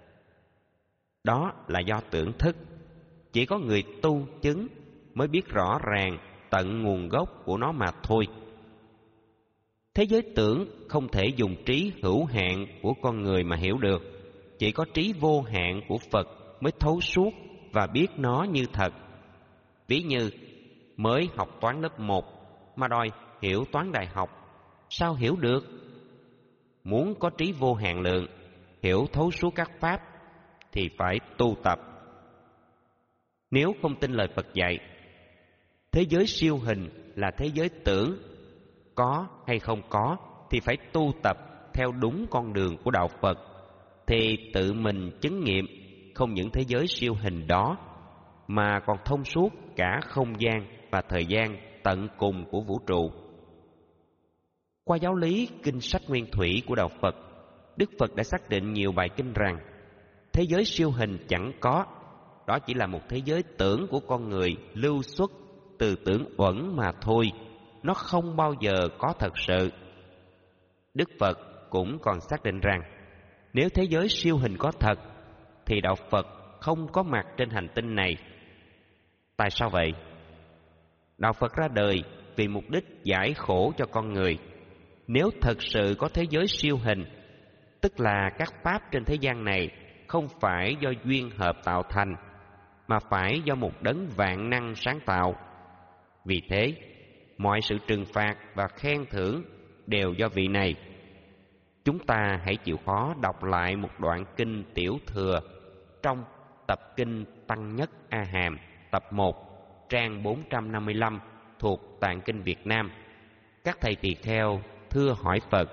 đó là do tưởng thức. Chỉ có người tu chứng mới biết rõ ràng tận nguồn gốc của nó mà thôi. Thế giới tưởng không thể dùng trí hữu hạn của con người mà hiểu được. Chỉ có trí vô hạn của Phật mới thấu suốt và biết nó như thật. Ví như mới học toán lớp một mà đòi hiểu toán đại học, sao hiểu được? Muốn có trí vô hạn lượng, hiểu thấu suốt các pháp thì phải tu tập. Nếu không tin lời Phật dạy, thế giới siêu hình là thế giới tưởng, có hay không có thì phải tu tập theo đúng con đường của đạo Phật, thì tự mình chứng nghiệm không những thế giới siêu hình đó mà còn thông suốt cả không gian và thời gian tận cùng của vũ trụ. Qua giáo lý kinh sách nguyên thủy của đạo Phật, Đức Phật đã xác định nhiều bài kinh rằng thế giới siêu hình chẳng có, đó chỉ là một thế giới tưởng của con người lưu xuất từ tưởng uẩn mà thôi, nó không bao giờ có thật sự. Đức Phật cũng còn xác định rằng Nếu thế giới siêu hình có thật, thì đạo Phật không có mặt trên hành tinh này. Tại sao vậy? Đạo Phật ra đời vì mục đích giải khổ cho con người. Nếu thật sự có thế giới siêu hình, tức là các pháp trên thế gian này không phải do duyên hợp tạo thành, mà phải do một đấng vạn năng sáng tạo. Vì thế, mọi sự trừng phạt và khen thưởng đều do vị này. Chúng ta hãy chịu khó đọc lại một đoạn kinh tiểu thừa trong tập kinh Tăng Nhất A Hàm, tập một, trang bốn trăm năm mươi lăm thuộc Tạng Kinh Việt Nam. Các thầy tỳ kheo thưa hỏi Phật: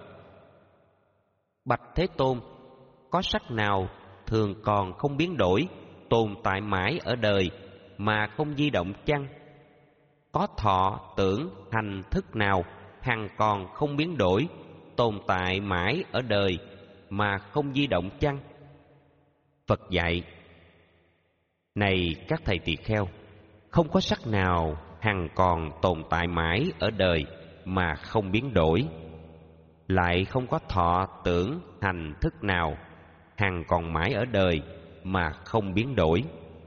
Bạch Thế Tôn, có sắc nào thường còn không biến đổi, tồn tại mãi ở đời mà không di động chăng? Có thọ, tưởng, hành, thức nào hằng còn không biến đổi, tồn tại mãi ở đời mà không di động chăng? Phật dạy: Này các thầy tỳ kheo, không có sắc nào hằng còn tồn tại mãi ở đời mà không biến đổi, lại không có thọ, tưởng, hành, thức nào hằng còn mãi ở đời mà không biến đổi.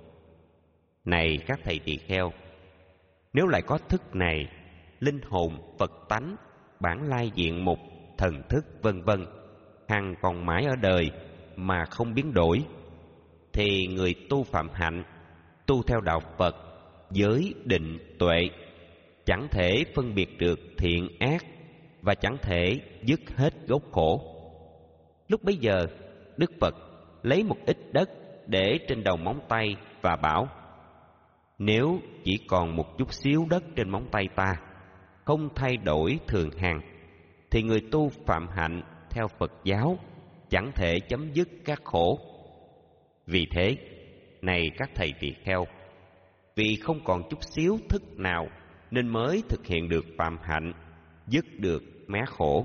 Này các thầy tỳ kheo, nếu lại có thức này, linh hồn, Phật tánh, bản lai diện mục, thần thức vân vân hằng còn mãi ở đời mà không biến đổi, thì người tu phạm hạnh, tu theo đạo Phật, giới định tuệ, chẳng thể phân biệt được thiện ác và chẳng thể dứt hết gốc khổ. Lúc bấy giờ, Đức Phật lấy một ít đất để trên đầu móng tay và bảo: Nếu chỉ còn một chút xíu đất trên móng tay ta, không thay đổi thường hằng, thì người tu phạm hạnh theo Phật giáo chẳng thể chấm dứt các khổ. Vì thế, này các thầy tỳ kheo, vì không còn chút xíu thức nào nên mới thực hiện được phạm hạnh, dứt được mé khổ.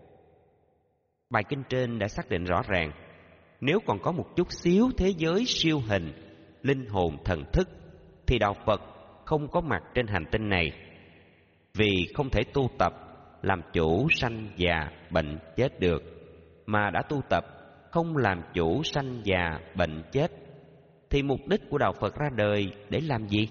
Bài kinh trên đã xác định rõ ràng, nếu còn có một chút xíu thế giới siêu hình, linh hồn, thần thức, thì đạo Phật không có mặt trên hành tinh này. Vì không thể tu tập làm chủ sanh già bệnh chết được, mà đã tu tập không làm chủ sanh già bệnh chết, thì mục đích của đạo Phật ra đời để làm gì?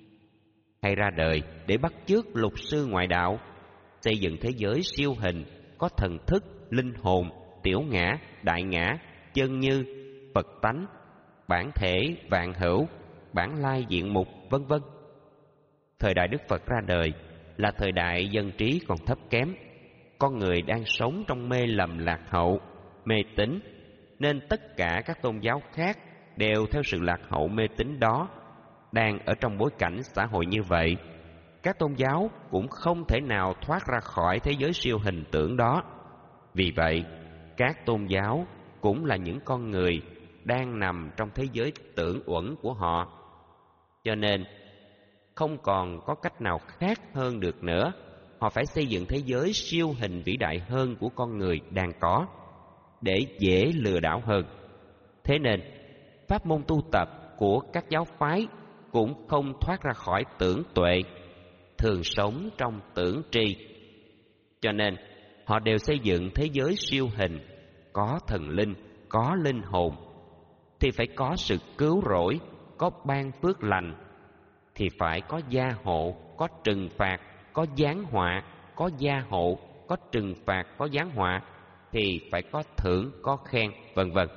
Hay ra đời để bắt chước lục sư ngoại đạo, xây dựng thế giới siêu hình có thần thức, linh hồn, tiểu ngã, đại ngã, chân như, Phật tánh, bản thể vạn hữu, bản lai diện mục, vân vân. Thời đại Đức Phật ra đời là thời đại dân trí còn thấp kém, con người đang sống trong mê lầm lạc hậu, mê tín, nên tất cả các tôn giáo khác đều theo sự lạc hậu mê tín đó. Đang ở trong bối cảnh xã hội như vậy, các tôn giáo cũng không thể nào thoát ra khỏi thế giới siêu hình tưởng đó. Vì vậy, các tôn giáo cũng là những con người đang nằm trong thế giới tưởng uẩn của họ. Cho nên, không còn có cách nào khác hơn được nữa. Họ phải xây dựng thế giới siêu hình vĩ đại hơn của con người đang có, để dễ lừa đảo hơn. Thế nên, pháp môn tu tập của các giáo phái cũng không thoát ra khỏi tưởng tuệ, thường sống trong tưởng tri. Cho nên, họ đều xây dựng thế giới siêu hình, có thần linh, có linh hồn, thì phải có sự cứu rỗi, có ban phước lành, thì phải có gia hộ, có trừng phạt, có giáng họa, có gia hộ, có trừng phạt, có giáng họa, thì phải có thưởng, có khen, vân vân.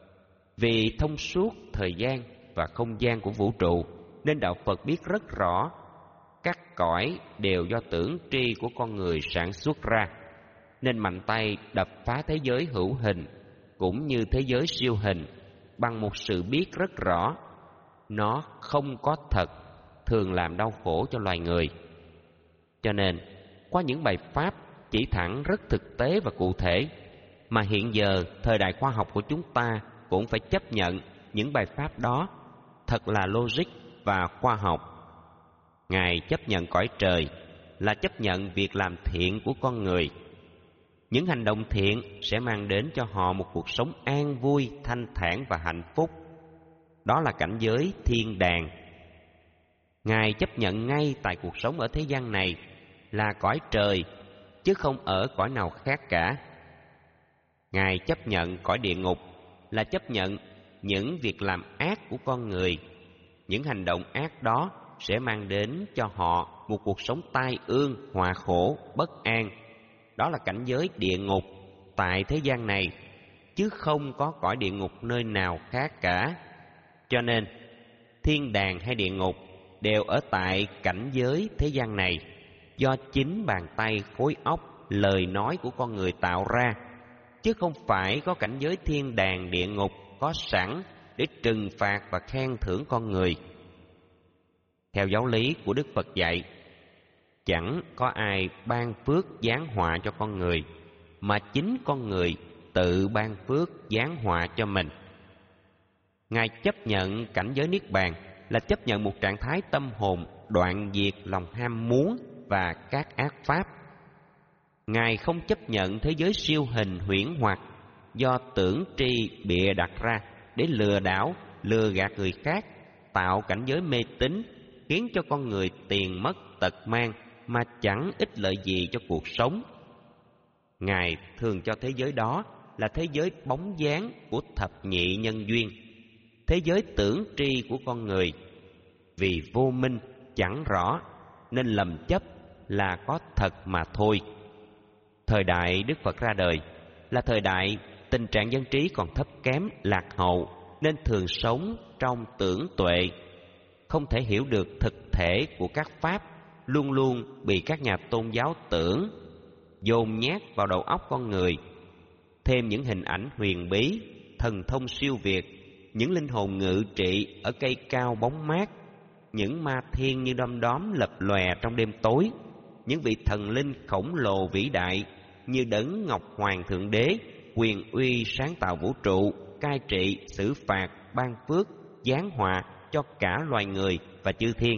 Vì thông suốt thời gian và không gian của vũ trụ, nên đạo Phật biết rất rõ các cõi đều do tưởng tri của con người sản xuất ra, nên mạnh tay đập phá thế giới hữu hình cũng như thế giới siêu hình bằng một sự biết rất rõ nó không có thật, thường làm đau khổ cho loài người. Cho nên, qua những bài pháp chỉ thẳng rất thực tế và cụ thể, mà hiện giờ thời đại khoa học của chúng ta cũng phải chấp nhận những bài pháp đó thật là logic và khoa học. Ngài chấp nhận cõi trời là chấp nhận việc làm thiện của con người. Những hành động thiện sẽ mang đến cho họ một cuộc sống an vui, thanh thản và hạnh phúc. Đó là cảnh giới thiên đàng. Ngài chấp nhận ngay tại cuộc sống ở thế gian này là cõi trời, chứ không ở cõi nào khác cả. Ngài chấp nhận cõi địa ngục là chấp nhận những việc làm ác của con người. Những hành động ác đó sẽ mang đến cho họ một cuộc sống tai ương, họa khổ, bất an. Đó là cảnh giới địa ngục tại thế gian này, chứ không có cõi địa ngục nơi nào khác cả. Cho nên, thiên đàng hay địa ngục đều ở tại cảnh giới thế gian này, do chính bàn tay, khối óc, lời nói của con người tạo ra, chứ không phải có cảnh giới thiên đàng địa ngục có sẵn để trừng phạt và khen thưởng con người. Theo giáo lý của Đức Phật dạy, chẳng có ai ban phước giáng họa cho con người, mà chính con người tự ban phước giáng họa cho mình. Ngài chấp nhận cảnh giới niết bàn là chấp nhận một trạng thái tâm hồn đoạn diệt lòng ham muốn và các ác pháp. Ngài không chấp nhận thế giới siêu hình huyễn hoặc do tưởng tri bịa đặt ra để lừa đảo, lừa gạt người khác, tạo cảnh giới mê tín, khiến cho con người tiền mất tật mang mà chẳng ích lợi gì cho cuộc sống. Ngài thường cho thế giới đó là thế giới bóng dáng của thập nhị nhân duyên, thế giới tưởng tri của con người. Vì vô minh chẳng rõ nên lầm chấp là có thật mà thôi. Thời đại Đức Phật ra đời là thời đại tình trạng dân trí còn thấp kém, lạc hậu, nên thường sống trong tưởng tuệ, không thể hiểu được thực thể của các pháp, luôn luôn bị các nhà tôn giáo tưởng dồn nhét vào đầu óc con người, thêm những hình ảnh huyền bí, thần thông siêu việt, những linh hồn ngự trị ở cây cao bóng mát, những ma thiên như đom đóm lập lòe trong đêm tối, những vị thần linh khổng lồ vĩ đại như đấng Ngọc Hoàng Thượng Đế, quyền uy sáng tạo vũ trụ, cai trị, xử phạt, ban phước, giáng họa cho cả loài người và chư thiên.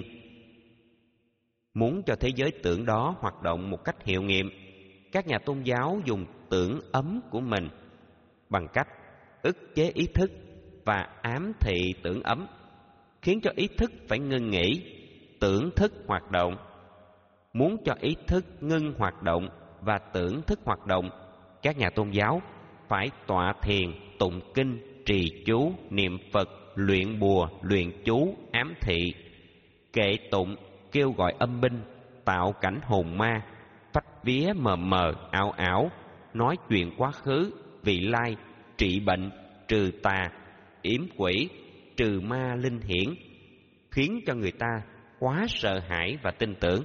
Muốn cho thế giới tưởng đó hoạt động một cách hiệu nghiệm, các nhà tôn giáo dùng tưởng ấm của mình bằng cách ức chế ý thức và ám thị tưởng ấm, khiến cho ý thức phải ngưng nghỉ, tưởng thức hoạt động. Muốn cho ý thức ngưng hoạt động và tưởng thức hoạt động, các nhà tôn giáo phải tọa thiền, tụng kinh, trì chú, niệm Phật, luyện bùa, luyện chú, ám thị, kệ tụng, kêu gọi âm binh, tạo cảnh hồn ma, phách vía mờ mờ, ảo ảo, nói chuyện quá khứ, vị lai, trị bệnh, trừ tà, yểm quỷ, trừ ma linh hiển, khiến cho người ta quá sợ hãi và tin tưởng.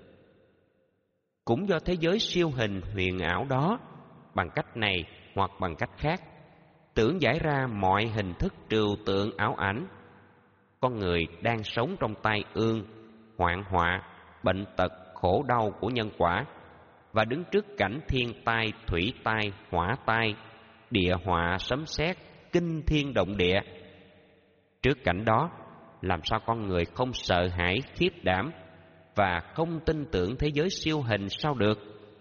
Cũng do thế giới siêu hình huyền ảo đó, bằng cách này hoặc bằng cách khác, tưởng giải ra mọi hình thức trừu tượng ảo ảnh, con người đang sống trong tai ương, hoạn họa, bệnh tật, khổ đau của nhân quả, và đứng trước cảnh thiên tai, thủy tai, hỏa tai, địa họa, sấm sét, kinh thiên động địa. Trước cảnh đó, làm sao con người không sợ hãi, khiếp đảm và không tin tưởng thế giới siêu hình sao được?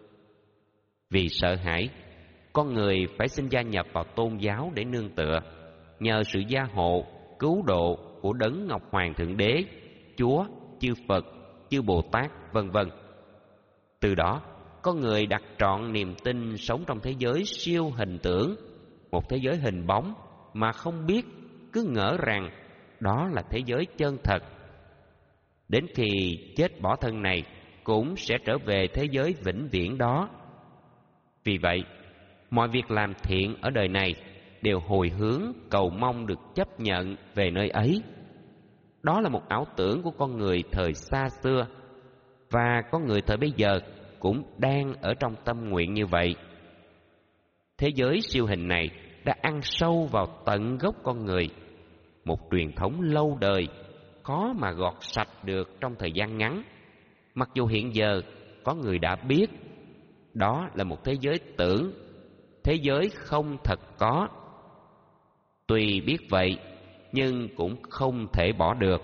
Vì sợ hãi, con người phải xin gia nhập vào tôn giáo để nương tựa, nhờ sự gia hộ, cứu độ của đấng Ngọc Hoàng Thượng Đế, Chúa, chư Phật, chư Bồ Tát, vân vân. Từ đó, con người đặt trọn niềm tin sống trong thế giới siêu hình tưởng, một thế giới hình bóng mà không biết, cứ ngỡ rằng đó là thế giới chân thật. Đến khi chết bỏ thân này cũng sẽ trở về thế giới vĩnh viễn đó. Vì vậy, mọi việc làm thiện ở đời này đều hồi hướng cầu mong được chấp nhận về nơi ấy. Đó là một ảo tưởng của con người thời xa xưa, và con người thời bây giờ cũng đang ở trong tâm nguyện như vậy. Thế giới siêu hình này đã ăn sâu vào tận gốc con người, một truyền thống lâu đời, khó mà gọt sạch được trong thời gian ngắn. Mặc dù hiện giờ có người đã biết đó là một thế giới tưởng, thế giới không thật có. Tuy biết vậy, nhưng cũng không thể bỏ được.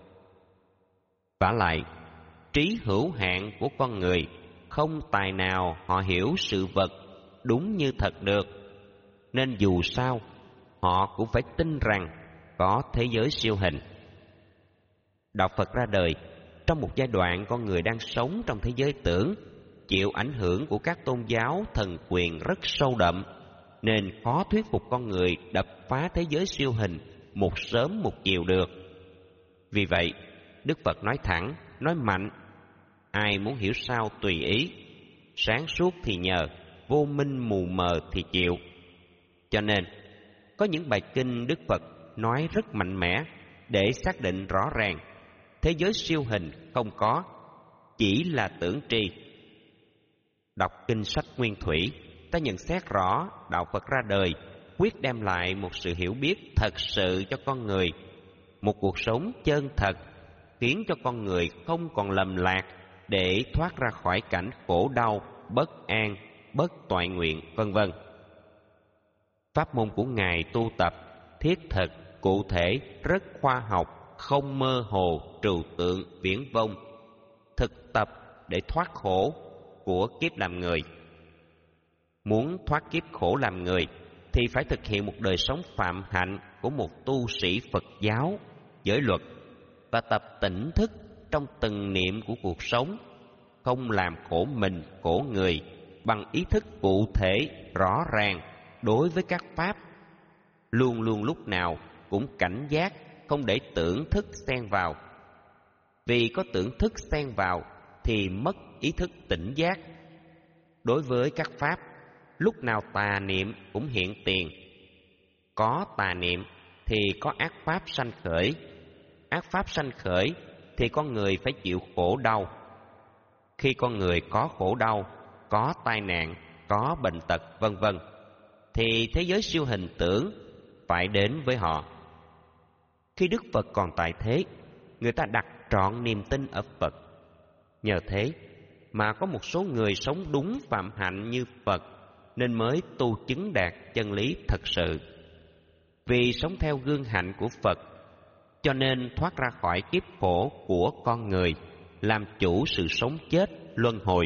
Vả lại, trí hữu hạn của con người không tài nào họ hiểu sự vật đúng như thật được, nên dù sao họ cũng phải tin rằng có thế giới siêu hình. Đạo Phật ra đời trong một giai đoạn con người đang sống trong thế giới tưởng, chịu ảnh hưởng của các tôn giáo thần quyền rất sâu đậm. nên khó thuyết phục con người đập phá thế giới siêu hình một sớm một chiều được. Vì vậy, Đức Phật nói thẳng, nói mạnh, ai muốn hiểu sao tùy ý, sáng suốt thì nhờ, vô minh mù mờ thì chịu. Cho nên, có những bài kinh Đức Phật nói rất mạnh mẽ để xác định rõ ràng thế giới siêu hình không có, chỉ là tưởng tri. Đọc kinh sách Nguyên Thủy, ta nhận xét rõ đạo Phật ra đời quyết đem lại một sự hiểu biết thật sự cho con người, một cuộc sống chân thật, khiến cho con người không còn lầm lạc để thoát ra khỏi cảnh khổ đau, bất an, bất toại nguyện, vân vân. Pháp môn của Ngài tu tập thiết thực, cụ thể, rất khoa học, không mơ hồ, trừu tượng, viển vông, thực tập để thoát khổ của kiếp làm người. Muốn thoát kiếp khổ làm người thì phải thực hiện một đời sống phạm hạnh của một tu sĩ Phật giáo, giới luật, và tập tỉnh thức trong từng niệm của cuộc sống, không làm khổ mình, khổ người, bằng ý thức cụ thể, rõ ràng đối với các pháp. Luôn luôn lúc nào cũng cảnh giác, không để tưởng thức xen vào. Vì có tưởng thức xen vào thì mất ý thức tỉnh giác. Đối với các pháp, lúc nào tà niệm cũng hiện tiền. Có tà niệm thì có ác pháp sanh khởi. Ác pháp sanh khởi thì con người phải chịu khổ đau. Khi con người có khổ đau, có tai nạn, có bệnh tật, vân vân, thì thế giới siêu hình tưởng phải đến với họ. Khi Đức Phật còn tại thế, người ta đặt trọn niềm tin ở Phật. Nhờ thế mà có một số người sống đúng phạm hạnh như Phật, nên mới tu chứng đạt chân lý thật sự. Vì sống theo gương hạnh của Phật, cho nên thoát ra khỏi kiếp khổ của con người, làm chủ sự sống chết luân hồi.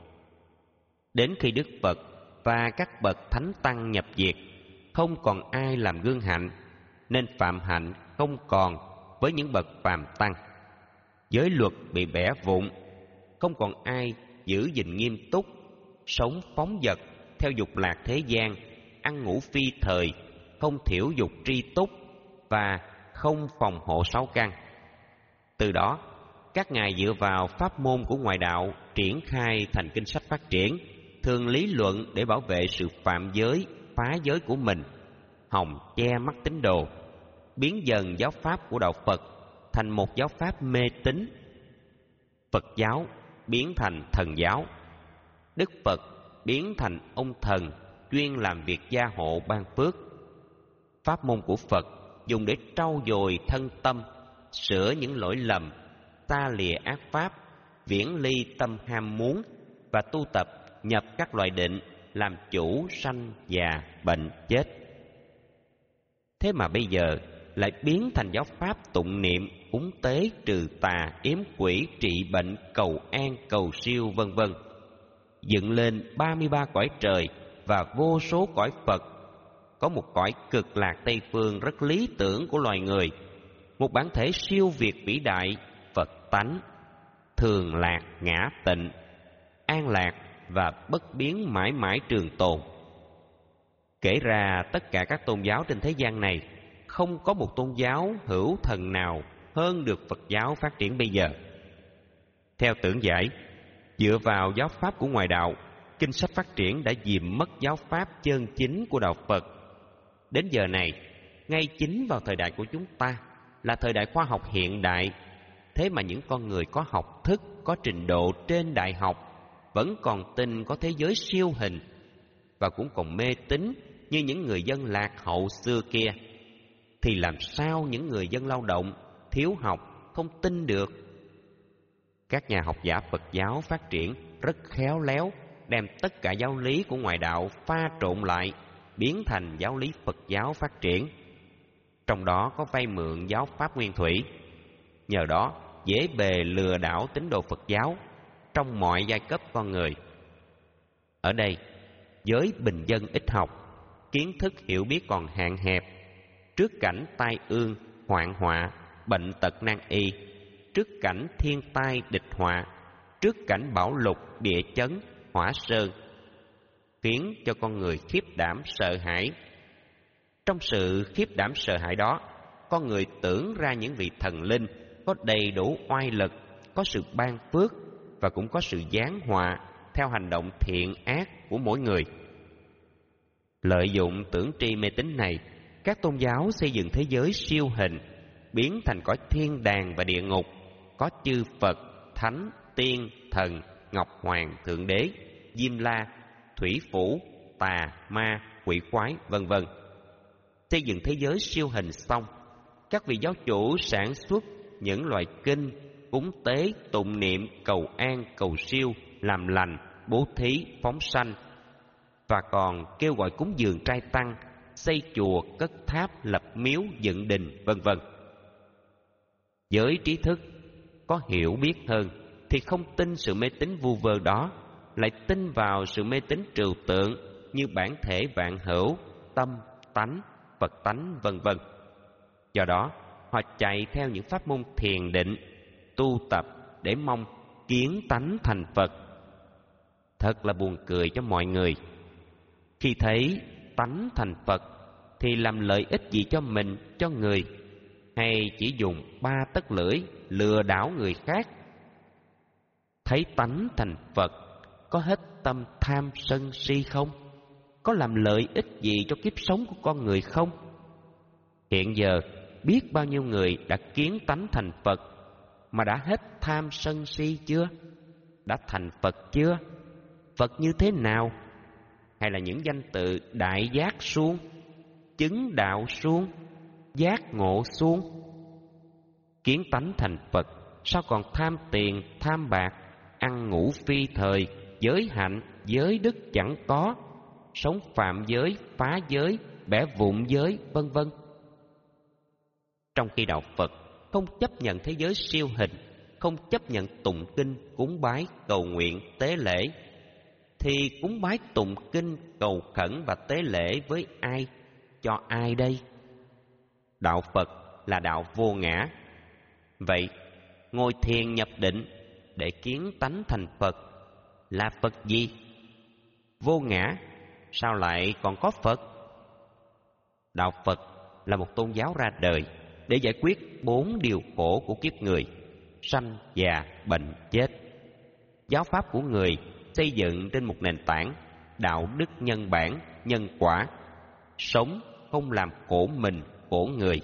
Đến khi Đức Phật và các bậc thánh tăng nhập diệt, không còn ai làm gương hạnh, nên phạm hạnh không còn với những bậc phàm tăng. Giới luật bị bẻ vụn, không còn ai giữ gìn nghiêm túc, sống phóng dật theo dục lạc thế gian, ăn ngủ phi thời, không thiểu dục tri túc và không phòng hộ sáu căn. Từ đó, các ngài dựa vào pháp môn của ngoại đạo triển khai thành kinh sách phát triển, thường lý luận để bảo vệ sự phạm giới, phá giới của mình, hòng che mắt tín đồ, biến dần giáo pháp của đạo Phật thành một giáo pháp mê tín. Phật giáo biến thành thần giáo, Đức Phật biến thành ông thần chuyên làm việc gia hộ ban phước. Pháp môn của Phật dùng để trau dồi thân tâm, sửa những lỗi lầm, xa lìa ác pháp, viễn ly tâm ham muốn và tu tập nhập các loại định, làm chủ sanh già bệnh chết. Thế mà bây giờ lại biến thành giáo pháp tụng niệm, cúng tế, trừ tà, yếm quỷ, trị bệnh, cầu an, cầu siêu, vân vân. Dựng lên ba mươi ba cõi trời và vô số cõi Phật. Có một cõi cực lạc Tây phương rất lý tưởng của loài người, một bản thể siêu việt vĩ đại, Phật tánh, thường lạc ngã tịnh, an lạc và bất biến mãi mãi trường tồn. Kể ra tất cả các tôn giáo trên thế gian này, không có một tôn giáo hữu thần nào hơn được Phật giáo phát triển bây giờ. Theo tưởng giải, dựa vào giáo pháp của ngoại đạo, kinh sách phát triển đã dìm mất giáo pháp chân chính của đạo Phật. Đến giờ này, ngay chính vào thời đại của chúng ta là thời đại khoa học hiện đại, thế mà những con người có học thức, có trình độ trên đại học vẫn còn tin có thế giới siêu hình, và cũng còn mê tín như những người dân lạc hậu xưa kia. Thì làm sao những người dân lao động, thiếu học không tin được? Các nhà học giả Phật giáo phát triển rất khéo léo, đem tất cả giáo lý của ngoại đạo pha trộn lại, biến thành giáo lý Phật giáo phát triển. Trong đó có vay mượn giáo pháp Nguyên Thủy. Nhờ đó dễ bề lừa đảo tín đồ Phật giáo trong mọi giai cấp con người. Ở đây, giới bình dân ít học, kiến thức hiểu biết còn hạn hẹp. Trước cảnh tai ương, hoạn họa, bệnh tật nan y, trước cảnh thiên tai địch họa, trước cảnh bão lụt, địa chấn, hỏa sơn, khiến cho con người khiếp đảm sợ hãi. Trong sự khiếp đảm sợ hãi đó, con người tưởng ra những vị thần linh có đầy đủ oai lực, có sự ban phước và cũng có sự giáng họa theo hành động thiện ác của mỗi người. Lợi dụng tưởng tri mê tín này, các tôn giáo xây dựng thế giới siêu hình, biến thành cõi thiên đàng và địa ngục, có chư Phật, Thánh, Tiên, Thần, Ngọc Hoàng, Thượng Đế, Diêm La, Thủy Phủ, Tà, Ma, Quỷ Quái, vân vân. Xây dựng thế giới siêu hình xong, các vị giáo chủ sản xuất những loại kinh, cúng tế, tụng niệm, cầu an, cầu siêu, làm lành, bố thí, phóng sanh, và còn kêu gọi cúng dường trai tăng, xây chùa, cất tháp, lập miếu, dựng đình, vân vân. Giới trí thức có hiểu biết hơn thì không tin sự mê tín vu vơ đó, lại tin vào sự mê tín trừu tượng như bản thể vạn hữu, tâm, tánh, Phật tánh, vân vân. Do đó, họ chạy theo những pháp môn thiền định, tu tập để mong kiến tánh thành Phật. Thật là buồn cười cho mọi người. Khi thấy tánh thành Phật thì làm lợi ích gì cho mình, cho người, hay chỉ dùng ba tấc lưỡi lừa đảo người khác? Thấy tánh thành Phật có hết tâm tham sân si không? Có làm lợi ích gì cho kiếp sống của con người không? Hiện giờ biết bao nhiêu người đã kiến tánh thành Phật mà đã hết tham sân si chưa? Đã thành Phật chưa? Phật như thế nào? Hay là những danh tự đại giác suông, chứng đạo suông, giác ngộ suông? Kiến tánh thành Phật, sao còn tham tiền, tham bạc, ăn ngủ phi thời, giới hạnh, giới đức chẳng có, sống phạm giới, phá giới, bẻ vụn giới, vân vân. Trong khi đạo Phật không chấp nhận thế giới siêu hình, không chấp nhận tụng kinh, cúng bái, cầu nguyện, tế lễ, thì cúng bái tụng kinh, cầu khẩn và tế lễ với ai, cho ai đây? Đạo Phật là đạo vô ngã. Vậy ngồi thiền nhập định để kiến tánh thành Phật là Phật gì? Vô ngã, sao lại còn có Phật? Đạo Phật là một tôn giáo ra đời để giải quyết bốn điều khổ của kiếp người: sanh, già, bệnh, chết. Giáo pháp của người xây dựng trên một nền tảng đạo đức nhân bản, nhân quả, sống không làm khổ mình, khổ người.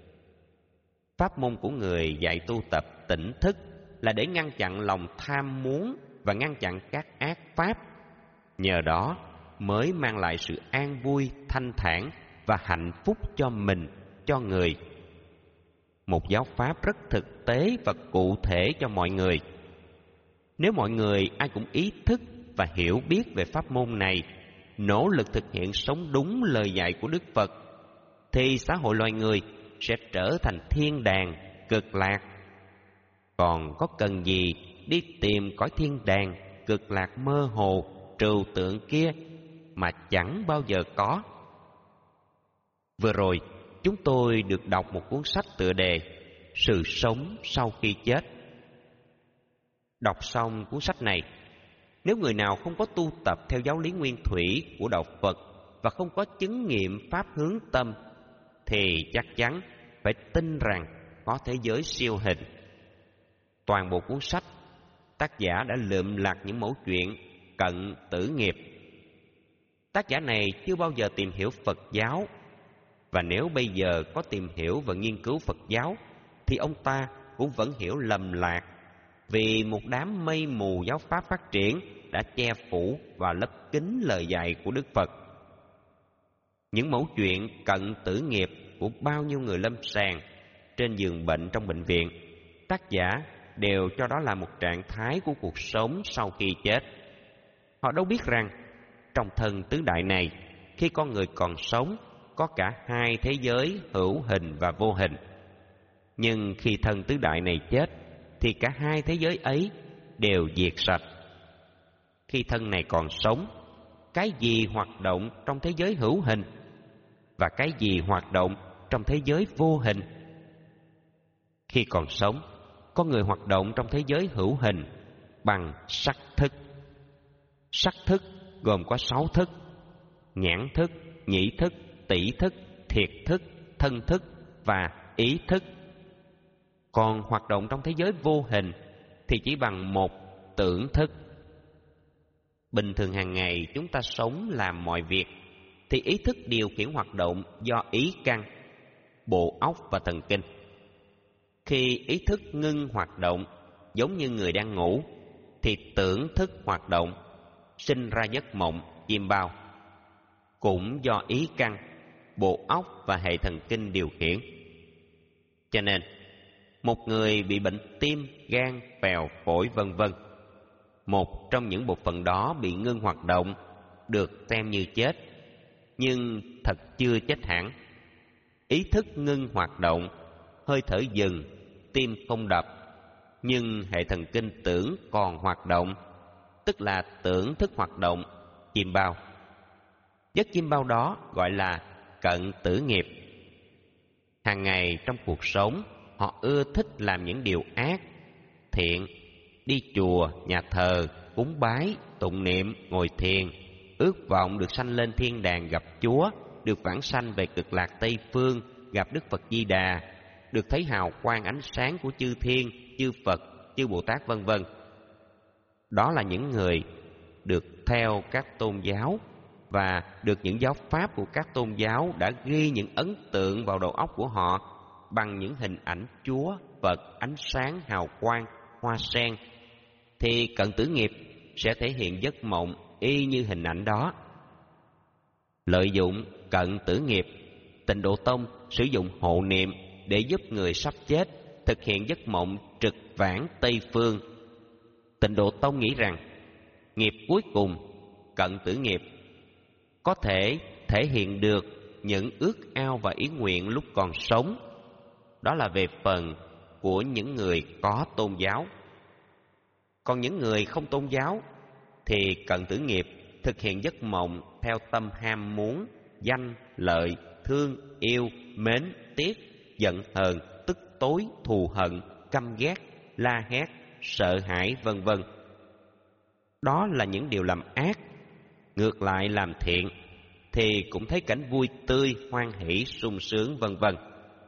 Pháp môn của người dạy tu tập tỉnh thức là để ngăn chặn lòng tham muốn và ngăn chặn các ác pháp. Nhờ đó mới mang lại sự an vui, thanh thản và hạnh phúc cho mình, cho người. Một giáo pháp rất thực tế và cụ thể cho mọi người. Nếu mọi người ai cũng ý thức và hiểu biết về pháp môn này, nỗ lực thực hiện sống đúng lời dạy của Đức Phật, thì xã hội loài người sẽ trở thành thiên đàng, cực lạc. Còn có cần gì đi tìm cõi thiên đàng, cực lạc mơ hồ, trừu tượng kia mà chẳng bao giờ có. Vừa rồi, chúng tôi được đọc một cuốn sách tựa đề Sự sống sau khi chết. Đọc xong cuốn sách này, nếu người nào không có tu tập theo giáo lý nguyên thủy của đạo Phật và không có chứng nghiệm pháp hướng tâm, thì chắc chắn phải tin rằng có thế giới siêu hình. Toàn bộ cuốn sách, tác giả đã lượm lặt những mẩu chuyện cận tử nghiệp. Tác giả này chưa bao giờ tìm hiểu Phật giáo, và nếu bây giờ có tìm hiểu và nghiên cứu Phật giáo thì ông ta cũng vẫn hiểu lầm lạc, vì một đám mây mù giáo pháp phát triển đã che phủ và lấp kín lời dạy của Đức Phật. Những mẩu chuyện cận tử nghiệp của bao nhiêu người lâm sàng, trên giường bệnh trong bệnh viện, tác giả đều cho đó là một trạng thái của cuộc sống sau khi chết. Họ đâu biết rằng trong thân tứ đại này, khi con người còn sống, có cả hai thế giới hữu hình và vô hình. Nhưng khi thân tứ đại này chết, thì cả hai thế giới ấy đều diệt sạch. Khi thân này còn sống, cái gì hoạt động trong thế giới hữu hình và cái gì hoạt động trong thế giới vô hình? Khi còn sống, con người hoạt động trong thế giới hữu hình bằng sắc thức. Sắc thức gồm có sáu thức: nhãn thức, nhĩ thức, tỷ thức, thiệt thức, thân thức và ý thức. Còn hoạt động trong thế giới vô hình thì chỉ bằng một tưởng thức. Bình thường hàng ngày chúng ta sống làm mọi việc thì ý thức điều khiển hoạt động do ý căn, bộ óc và thần kinh. Khi ý thức ngưng hoạt động giống như người đang ngủ thì tưởng thức hoạt động, sinh ra giấc mộng chiêm bao, cũng do ý căn, bộ óc và hệ thần kinh điều khiển. Cho nên một người bị bệnh tim, gan, phèo, phổi vân vân, một trong những bộ phận đó bị ngưng hoạt động được xem như chết, nhưng thật chưa chết hẳn. Ý thức ngưng hoạt động, hơi thở dừng, tim không đập, nhưng hệ thần kinh tưởng còn hoạt động, tức là tưởng thức hoạt động, chiêm bao. Giấc chiêm bao đó gọi là cận tử nghiệp. Hàng ngày trong cuộc sống, họ ưa thích làm những điều ác, thiện, đi chùa, nhà thờ, cúng bái, tụng niệm, ngồi thiền, ước vọng được sanh lên thiên đàng gặp Chúa, được vãng sanh về cực lạc Tây Phương, gặp Đức Phật Di Đà, được thấy hào quang ánh sáng của chư thiên, chư Phật, chư Bồ Tát vân vân. Đó là những người được theo các tôn giáo và được những giáo pháp của các tôn giáo đã ghi những ấn tượng vào đầu óc của họ bằng những hình ảnh Chúa, Phật, ánh sáng, hào quang, hoa sen, thì cận tử nghiệp sẽ thể hiện giấc mộng y như hình ảnh đó. Lợi dụng cận tử nghiệp, Tịnh Độ Tông sử dụng hộ niệm để giúp người sắp chết thực hiện giấc mộng trực vãng Tây Phương. Tịnh Độ Tông nghĩ rằng nghiệp cuối cùng, cận tử nghiệp, có thể thể hiện được những ước ao và ý nguyện lúc còn sống. Đó là về phần của những người có tôn giáo. Còn những người không tôn giáo thì cận tử nghiệp thực hiện giấc mộng theo tâm ham muốn, danh, lợi, thương, yêu, mến, tiếc, giận hờn, tức tối, thù hận, căm ghét, la hét, sợ hãi vân vân. Đó là những điều làm ác. Ngược lại làm thiện thì cũng thấy cảnh vui tươi, hoan hỷ, sung sướng vân vân.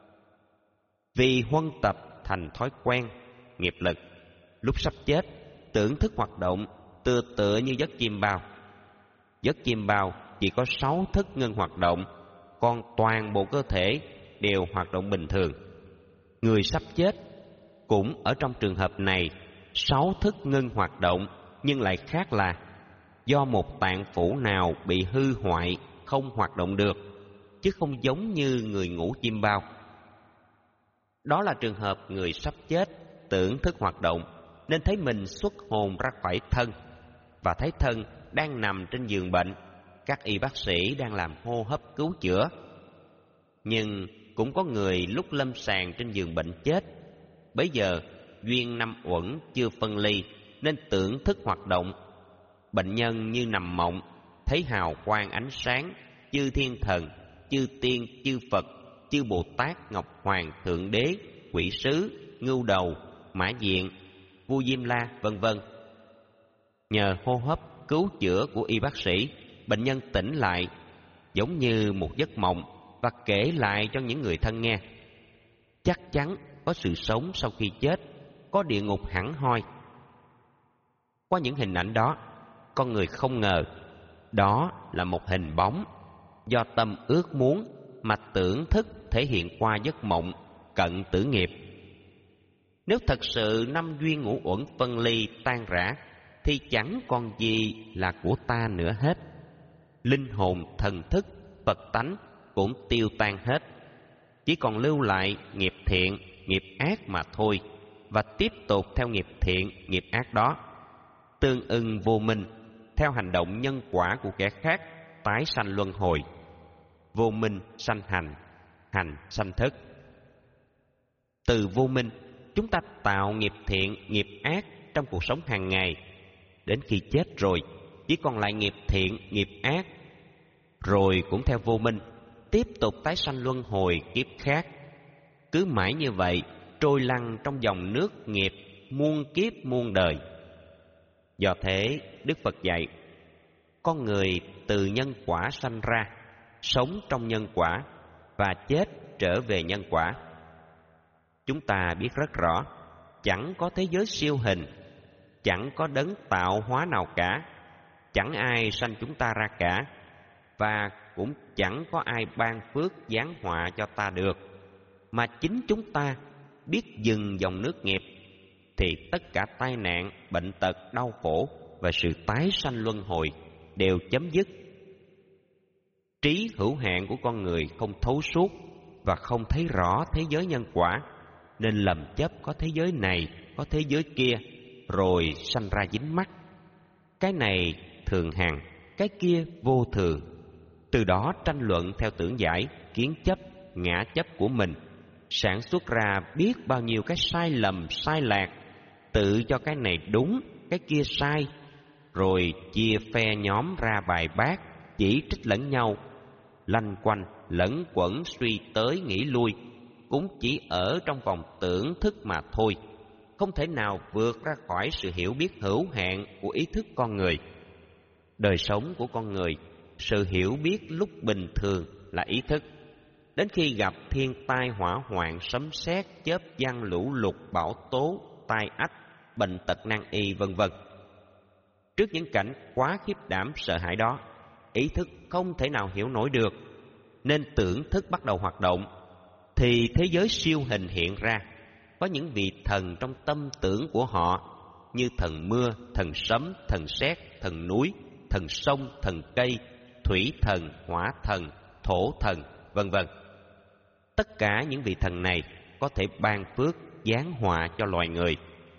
Vì huân tập thành thói quen, nghiệp lực, lúc sắp chết, tưởng thức hoạt động tựa tựa như giấc chiêm bao. Giấc chiêm bao chỉ có sáu thức ngưng hoạt động, còn toàn bộ cơ thể đều hoạt động bình thường. Người sắp chết cũng ở trong trường hợp này, sáu thức ngưng hoạt động, nhưng lại khác là do một tạng phủ nào bị hư hoại không hoạt động được, chứ không giống như người ngủ chiêm bao. Đó là trường hợp người sắp chết tưởng thức hoạt động nên thấy mình xuất hồn ra khỏi thân và thấy thân đang nằm trên giường bệnh, các y bác sĩ đang làm hô hấp cứu chữa. Nhưng cũng có người lúc lâm sàng trên giường bệnh chết. Bấy giờ duyên năm uẩn chưa phân ly nên tưởng thức hoạt động. Bệnh nhân như nằm mộng, thấy hào quang ánh sáng, chư thiên thần, chư tiên, chư Phật, chư Bồ Tát, Ngọc Hoàng, Thượng Đế, Quỷ Sứ, Ngưu Đầu, Mã Diện, Vua Diêm La vân vân. Nhờ hô hấp cứu chữa của y bác sĩ, bệnh nhân tỉnh lại giống như một giấc mộng và kể lại cho những người thân nghe. Chắc chắn có sự sống sau khi chết, có địa ngục hẳn hoi. Qua những hình ảnh đó, con người không ngờ đó là một hình bóng do tâm ước muốn mà tưởng thức thể hiện qua giấc mộng cận tử nghiệp. Nếu thật sự năm duyên ngũ uẩn phân ly tan rã thì chẳng còn gì là của ta nữa hết. Linh hồn, thần thức, Phật tánh cũng tiêu tan hết, chỉ còn lưu lại nghiệp thiện, nghiệp ác mà thôi, và tiếp tục theo nghiệp thiện, nghiệp ác đó, tương ưng vô minh, theo hành động nhân quả của kẻ khác, tái sanh luân hồi. Vô minh sanh hành, hành sanh thức. Từ vô minh, chúng ta tạo nghiệp thiện, nghiệp ác trong cuộc sống hàng ngày. Đến khi chết rồi, chỉ còn lại nghiệp thiện, nghiệp ác, rồi cũng theo vô minh tiếp tục tái sanh luân hồi kiếp khác. Cứ mãi như vậy, trôi lăn trong dòng nước nghiệp muôn kiếp muôn đời. Do thế, Đức Phật dạy, Con người từ nhân quả sanh ra, sống trong nhân quả và chết trở về nhân quả. Chúng ta biết rất rõ, chẳng có thế giới siêu hình, chẳng có đấng tạo hóa nào cả, chẳng ai sanh chúng ta ra cả, và cũng chẳng có ai ban phước giáng họa cho ta được, mà chính chúng ta biết dừng dòng nước nghiệp, thì tất cả tai nạn, bệnh tật, đau khổ và sự tái sanh luân hồi đều chấm dứt. Trí hữu hạn của con người không thấu suốt và không thấy rõ thế giới nhân quả, nên lầm chấp có thế giới này, có thế giới kia, rồi sanh ra dính mắc. Cái này thường hằng, cái kia vô thường. Từ đó tranh luận theo tưởng giải, kiến chấp, ngã chấp của mình, sản xuất ra biết bao nhiêu cái sai lầm, sai lạc, tự cho cái này đúng, cái kia sai, rồi chia phe nhóm ra bài bác, chỉ trích lẫn nhau, lanh quanh, lẫn quẩn, suy tới nghĩ lui, cũng chỉ ở trong vòng tưởng thức mà thôi, không thể nào vượt ra khỏi sự hiểu biết hữu hạn của ý thức con người. Đời sống của con người, sự hiểu biết lúc bình thường là ý thức. Đến khi gặp thiên tai hỏa hoạn, sấm sét, chớp giăng, lũ lụt, bão tố, tai ách, bệnh tật nan y, vân vân. Trước những cảnh quá khiếp đảm sợ hãi đó, ý thức không thể nào hiểu nổi được, nên tưởng thức bắt đầu hoạt động, thì thế giới siêu hình hiện ra. Có những vị thần trong tâm tưởng của họ, như thần mưa, thần sấm, thần sét, thần núi, thần sông, thần cây, thủy thần, hỏa thần, thổ thần, vân vân. Tất cả những vị thần này có thể ban phước giáng họa cho loài người.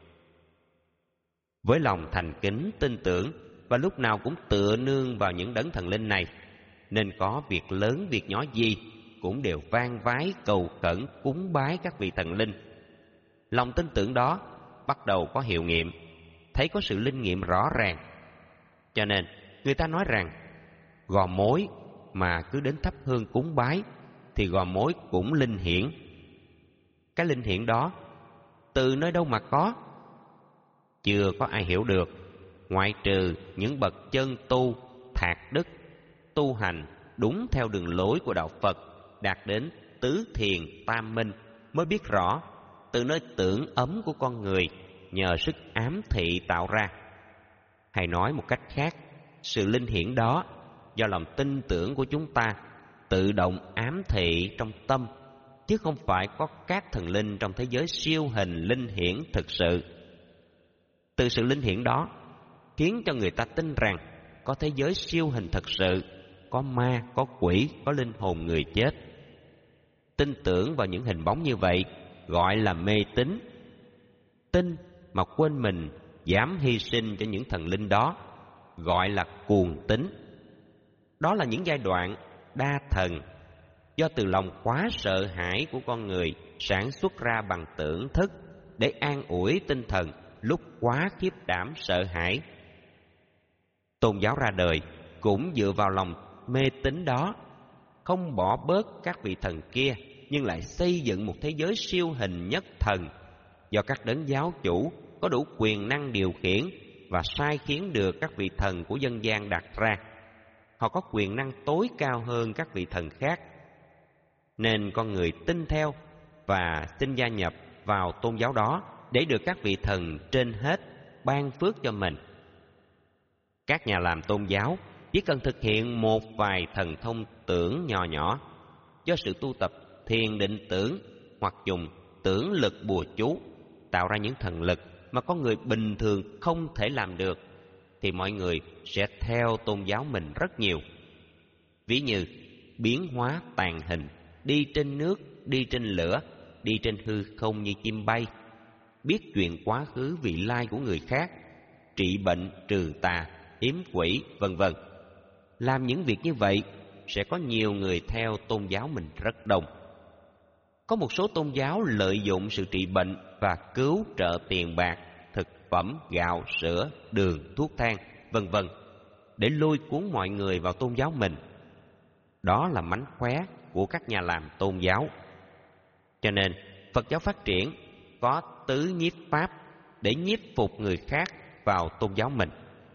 Với lòng thành kính tin tưởng và lúc nào cũng tựa nương vào những đấng thần linh này, nên có việc lớn việc nhỏ gì cũng đều van vái cầu khẩn cúng bái các vị thần linh. Lòng tin tưởng đó bắt đầu có hiệu nghiệm, thấy có sự linh nghiệm rõ ràng. Cho nên người ta nói rằng gò mối mà cứ đến thắp hương cúng bái thì gò mối cũng linh hiển. Cái linh hiển đó từ nơi đâu mà có? Chưa có ai hiểu được, ngoại trừ những bậc chân tu, thạc đức, tu hành đúng theo đường lối của đạo Phật, đạt đến tứ thiền tam minh, mới biết rõ từ nơi tưởng ấm của con người nhờ sức ám thị tạo ra. Hay nói một cách khác, sự linh hiển đó do lòng tin tưởng của chúng ta tự động ám thị trong tâm, chứ không phải có các thần linh trong thế giới siêu hình linh hiển thực sự. Từ sự linh hiển đó khiến cho người ta tin rằng có thế giới siêu hình thật sự, có ma, có quỷ, có linh hồn người chết. Tin tưởng vào những hình bóng như vậy gọi là mê tín. Tin mà quên mình dám hy sinh cho những thần linh đó gọi là cuồng tín. Đó là những giai đoạn đa thần do từ lòng quá sợ hãi của con người sản xuất ra bằng tưởng thức để an ủi tinh thần lúc quá khiếp đảm sợ hãi. Tôn giáo ra đời cũng dựa vào lòng mê tín đó, không bỏ bớt các vị thần kia, nhưng lại xây dựng một thế giới siêu hình nhất thần do các đấng giáo chủ có đủ quyền năng điều khiển và sai khiến được các vị thần của dân gian đặt ra. Họ có quyền năng tối cao hơn các vị thần khác, nên con người tin theo và xin gia nhập vào tôn giáo đó để được các vị thần trên hết ban phước cho mình. Các nhà làm tôn giáo chỉ cần thực hiện một vài thần thông tưởng nhỏ nhỏ do sự tu tập thiền định tưởng hoặc dùng tưởng lực bùa chú tạo ra những thần lực mà con người bình thường không thể làm được, thì mọi người sẽ theo tôn giáo mình rất nhiều. Ví như biến hóa tàn hình, đi trên nước, đi trên lửa, đi trên hư không như chim bay, biết chuyện quá khứ vị lai của người khác, trị bệnh, trừ tà, yếm quỷ, vân vân. Làm những việc như vậy sẽ có nhiều người theo tôn giáo mình rất đông. Có một số tôn giáo lợi dụng sự trị bệnh và cứu trợ tiền bạc, thực phẩm, gạo, sữa, đường, thuốc thang, vân vân để lôi cuốn mọi người vào tôn giáo mình. Đó là mánh khóe của các nhà làm tôn giáo. Cho nên Phật giáo phát triển có tứ nhiếp pháp để nhiếp phục người khác vào tôn giáo mình.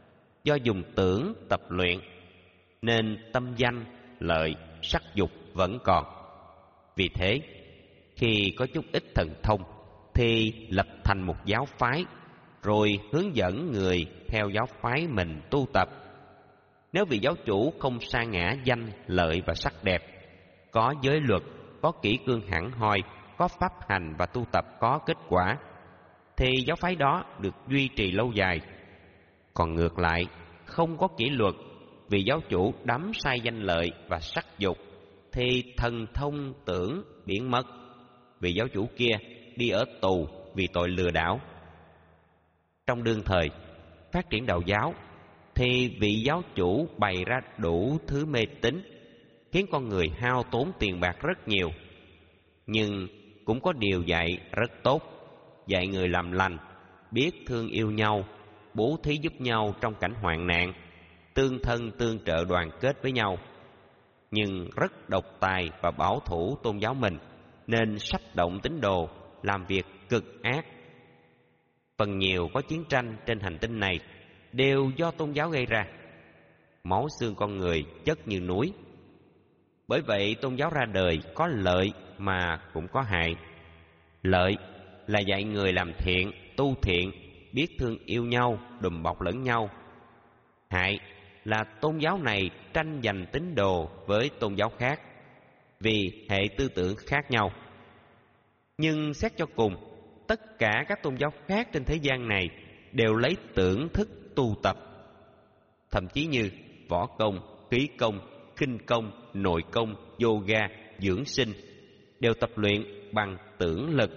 do dùng tưởng tập luyện, nên tâm danh, lợi, sắc dục vẫn còn. Vì thế, khi có chút ít thần thông thì lập thành một giáo phái, rồi hướng dẫn người theo giáo phái mình tu tập. Nếu vị giáo chủ không sa ngã danh, lợi và sắc đẹp, có giới luật, có kỷ cương hẳn hoi, có pháp hành và tu tập có kết quả, thì giáo phái đó được duy trì lâu dài. Còn ngược lại, không có kỷ luật, vì giáo chủ đắm say danh lợi và sắc dục, thì thần thông tưởng biến mất, vì giáo chủ kia đi ở tù vì tội lừa đảo. Trong đương thời phát triển đạo giáo, thì vị giáo chủ bày ra đủ thứ mê tín, khiến con người hao tốn tiền bạc rất nhiều. Nhưng cũng có điều dạy rất tốt, dạy người làm lành, biết thương yêu nhau, bố thí giúp nhau trong cảnh hoạn nạn, tương thân tương trợ đoàn kết với nhau. Nhưng rất độc tài và bảo thủ tôn giáo mình, nên sắp động tín đồ làm việc cực ác. Phần nhiều có chiến tranh trên hành tinh này đều do tôn giáo gây ra. Máu xương con người chất như núi. Bởi vậy tôn giáo ra đời có lợi mà cũng có hại. Lợi là dạy người làm thiện, tu thiện, biết thương yêu nhau, đùm bọc lẫn nhau. Hại là tôn giáo này tranh giành tín đồ với tôn giáo khác, vì hệ tư tưởng khác nhau. Nhưng xét cho cùng, tất cả các tôn giáo khác trên thế gian này đều lấy tưởng thức tu tập. Thậm chí như võ công, khí công, khinh công, nội công, yoga, dưỡng sinh đều tập luyện bằng tưởng lực.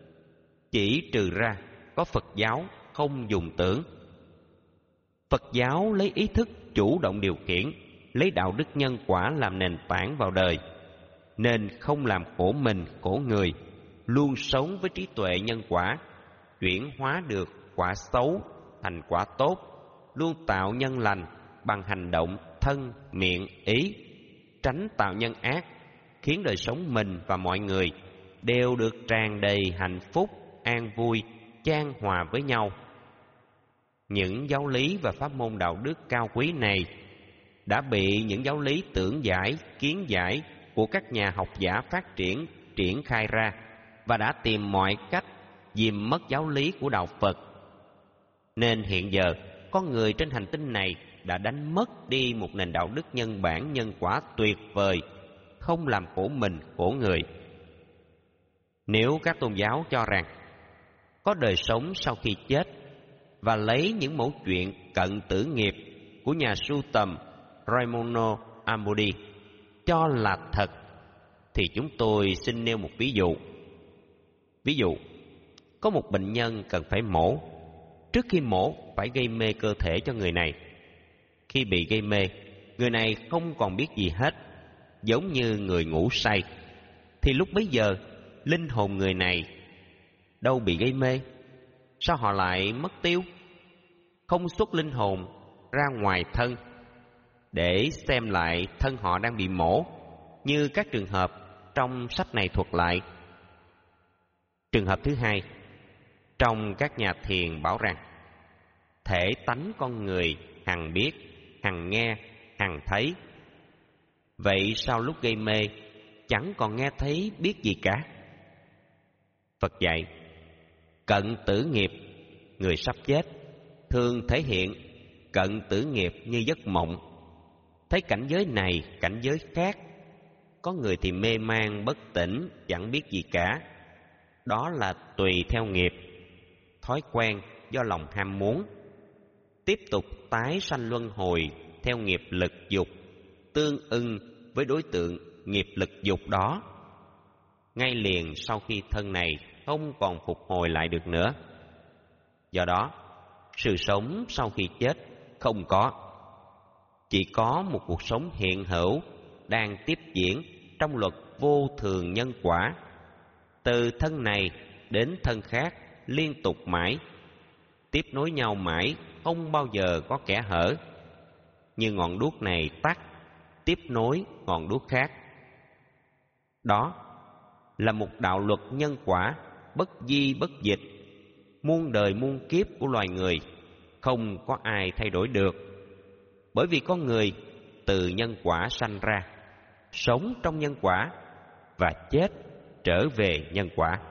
Chỉ trừ ra có Phật giáo không dùng tưởng. Phật giáo lấy ý thức chủ động điều khiển, lấy đạo đức nhân quả làm nền tảng vào đời, nên không làm khổ mình khổ người, luôn sống với trí tuệ nhân quả, chuyển hóa được quả xấu thành quả tốt, luôn tạo nhân lành bằng hành động thân, miệng, ý, tránh tạo nhân ác, khiến đời sống mình và mọi người đều được tràn đầy hạnh phúc, an vui, chan hòa với nhau. Những giáo lý và pháp môn đạo đức cao quý này đã bị những giáo lý tưởng giải, kiến giải của các nhà học giả phát triển, triển khai ra, và đã tìm mọi cách dìm mất giáo lý của đạo Phật. Nên hiện giờ, con người trên hành tinh này đã đánh mất đi một nền đạo đức nhân bản nhân quả tuyệt vời, không làm khổ mình khổ người. Nếu các tôn giáo cho rằng có đời sống sau khi chết, và lấy những mẫu chuyện cận tử nghiệp của nhà sưu tầm Raimondo Amodi cho là thật, thì chúng tôi xin nêu một ví dụ. Ví dụ, có một bệnh nhân cần phải mổ. Trước khi mổ phải gây mê cơ thể cho người này. Khi bị gây mê, người này không còn biết gì hết, giống như người ngủ say. Thì lúc bấy giờ, linh hồn người này đâu bị gây mê? Sao họ lại mất tiêu? Không xuất linh hồn ra ngoài thân để xem lại thân họ đang bị mổ, như các trường hợp trong sách này thuật lại. Trường hợp thứ hai, trong các nhà thiền bảo rằng thể tánh con người hằng biết, hằng nghe, hằng thấy. Vậy sau lúc gây mê chẳng còn nghe thấy biết gì cả? Phật dạy, cận tử nghiệp, người sắp chết thường thể hiện cận tử nghiệp như giấc mộng, thấy cảnh giới này, cảnh giới khác. Có người thì mê man bất tỉnh, chẳng biết gì cả. Đó là tùy theo nghiệp, thói quen do lòng ham muốn, tiếp tục tái sanh luân hồi theo nghiệp lực dục, tương ưng với đối tượng nghiệp lực dục đó. Ngay liền sau khi thân này không còn phục hồi lại được nữa. Do đó, sự sống sau khi chết không có. Chỉ có một cuộc sống hiện hữu đang tiếp diễn trong luật vô thường nhân quả, từ thân này đến thân khác liên tục mãi, tiếp nối nhau mãi, không bao giờ có kẽ hở. Như ngọn đuốc này tắt, tiếp nối ngọn đuốc khác. Đó là một đạo luật nhân quả bất di bất dịch, muôn đời muôn kiếp của loài người, không có ai thay đổi được, Bởi vì con người từ nhân quả sanh ra, sống trong nhân quả và chết trở về nhân quả.